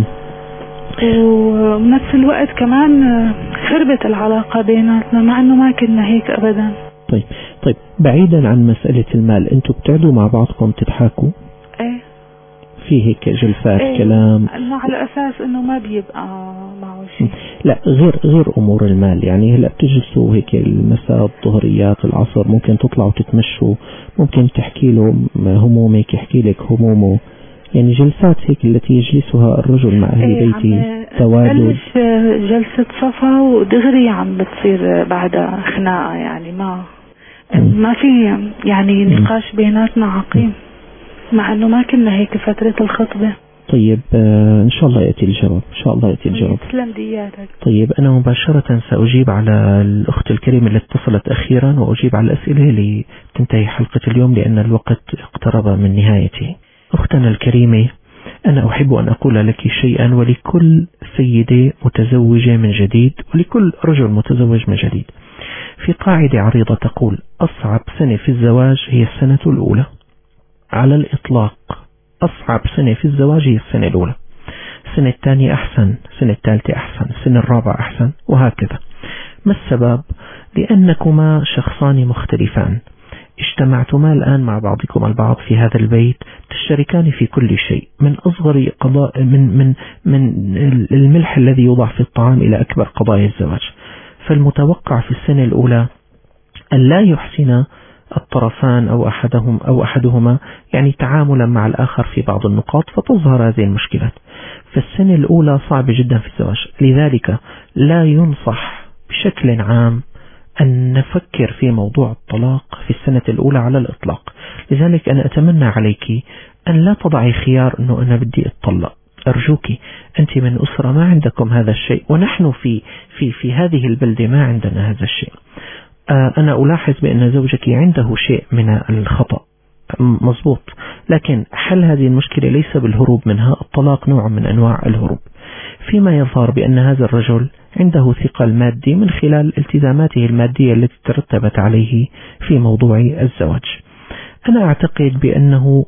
وبنفس الوقت كمان خربت العلاقة بيناتنا، مع إنه ما كنا هيك أبدا. طيب بعيدا عن مسألة المال، أنتوا بتقعدوا مع بعضكم تضحكوا؟ ايه في هيك جلسات كلام؟ على أساس إنه ما بيبقى معه شيء. لا، غير أمور المال. يعني هلا بتجلسوا هيك المساء، الظهريات، العصر، ممكن تطلعوا تتمشوا، ممكن تحكي له همومك، يحكي لك همومه. يعني جلسات هيك التي يجلسها الرجل مع أهل بيتي، توادد. جلسة صفا ودغري عم بتصير بعدها خناقة، يعني ما في يعني نقاش بيناتنا عقيم، مع انه ما كنا هيك فترة الخطبة. طيب ان شاء الله يأتي الجواب، ان شاء الله يأتي الجواب. تسلم دياتك. طيب انا مباشرة سأجيب على الاخت الكريمة اللي اتصلت اخيرا، واجيب على الاسئلة لتنتهي حلقة اليوم لان الوقت اقترب من نهايته. اختنا الكريمة، انا احب ان اقول لك شيئا، ولكل سيدة متزوجة من جديد، ولكل رجل متزوج من جديد. في قاعدة عريضة تقول: أصعب سنة في الزواج هي السنة الأولى على الإطلاق. أصعب سنة في الزواج هي السنة الأولى، السنة الثانية أحسن، السنة الثالثة أحسن، السنة الرابعة أحسن، وهكذا. ما السبب؟ لأنكما شخصان مختلفان، اجتمعتما الآن مع بعضكم البعض في هذا البيت، تشتركان في كل شيء، من أصغر قضاء من الملح الذي يوضع في الطعام إلى أكبر قضايا الزواج. فالمتوقع في السنة الأولى أن لا يحسن الطرفان أو أحدهما يعني تعاملا مع الآخر في بعض النقاط، فتظهر هذه المشكلات. فالسنة الأولى صعبة جدا في الزواج، لذلك لا ينصح بشكل عام أن نفكر في موضوع الطلاق في السنة الأولى على الإطلاق. لذلك أنا أتمنى عليك أن لا تضعي خيار أنه أنا بدي أتطلق. أرجوك، أنت من أسرة ما عندكم هذا الشيء، ونحن في هذه البلدة ما عندنا هذا الشيء. أنا ألاحظ بأن زوجك عنده شيء من الخطأ، مضبوط، لكن حل هذه المشكلة ليس بالهروب منها. الطلاق نوع من أنواع الهروب. فيما يظهر بأن هذا الرجل عنده ثقل مادي من خلال التزاماته المادية التي ترتبت عليه في موضوع الزواج. أنا أعتقد بأنه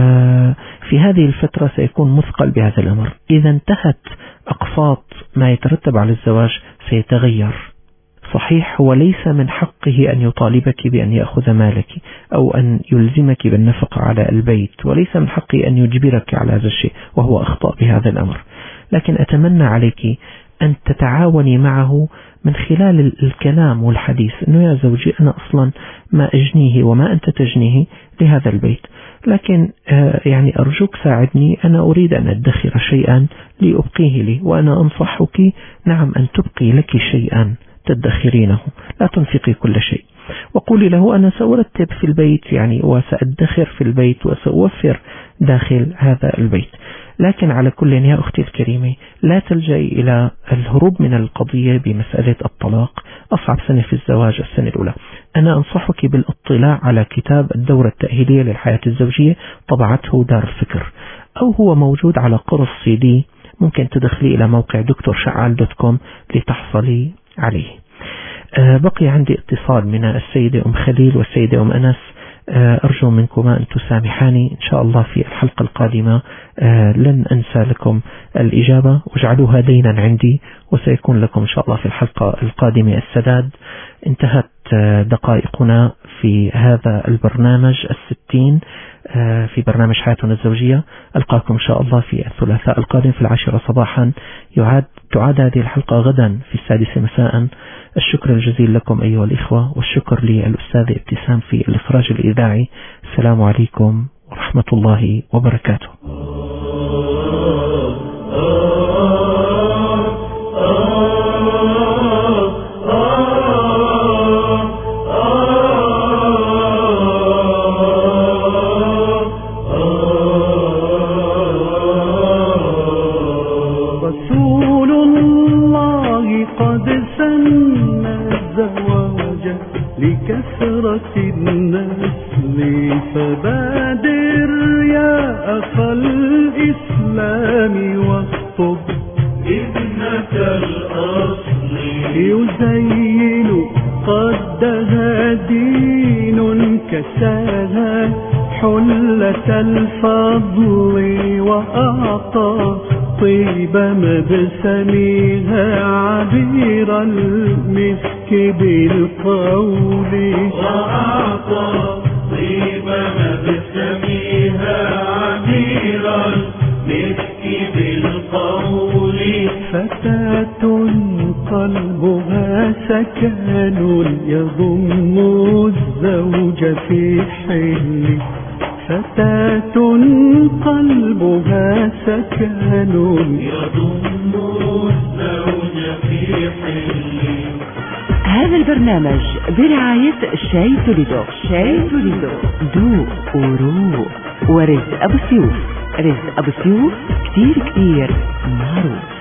في هذه الفترة سيكون مثقل بهذا الأمر. إذا انتهت أقساط ما يترتب على الزواج سيتغير. صحيح هو ليس من حقه أن يطالبك بأن يأخذ مالك أو أن يلزمك بالنفقة على البيت، وليس من حقه أن يجبرك على هذا الشيء، وهو أخطأ بهذا الأمر. لكن أتمنى عليك أن تتعاوني معه من خلال الكلام والحديث، أنه يا زوجي أنا أصلا ما أجنيه وما أنت تجنيه لهذا البيت، لكن يعني أرجوك ساعدني، أنا أريد أن أدخر شيئا لأبقيه لي، وأنا أنصحك نعم أن تبقي لك شيئا تدخرينه، لا تنفقي كل شيء. وقولي له أنا سأرتب في البيت يعني وسأدخر في البيت وسأوفر داخل هذا البيت. لكن على كل يا أختي الكريمة لا تلجئي إلى الهروب من القضية بمسألة الطلاق. أصعب سنة في الزواج السنة الأولى. أنا أنصحك بالاطلاع على كتاب الدورة التأهيلية للحياة الزوجية، طبعته دار الفكر، أو هو موجود على قرص CD، ممكن تدخلي إلى موقع drsha'al.com لتحصلي عليه. بقي عندي اتصال من السيدة أم خليل والسيدة أم أنس، أرجو منكما أن تسامحاني إن شاء الله في الحلقة القادمة. لن أنسى لكم الإجابة، واجعلوها دينا عندي، وسيكون لكم إن شاء الله في الحلقة القادمة السداد. انتهت دقائقنا في هذا البرنامج 60 في برنامج حياتنا الزوجية. ألقاكم إن شاء الله في الثلاثاء القادم في 10 صباحا. تعاد هذه الحلقة غدا في 6 مساء. الشكر الجزيل لكم أيها الإخوة، والشكر للأستاذ ابتسام في الإخراج الإذاعي. السلام عليكم ورحمة الله وبركاته. لكثرة النسل فبادر يا أخا الإسلام واخطب ابنة الأصل يزين قدها دين كساها حلة الفضل وأعطى طيب مبسمها عبير المسك بالقول وأعطى طيب مبسمها عبير المسك بالقول فتاة قلبها سكن يضم الزوج في حل فتاة قلبها سكن يضم الزوج في حل. هذا البرنامج برعاية شاي توليدو. شاي توليدو ذوق وروق. ورزق أبو سيوف. رزق أبو سيوف كتير معروف.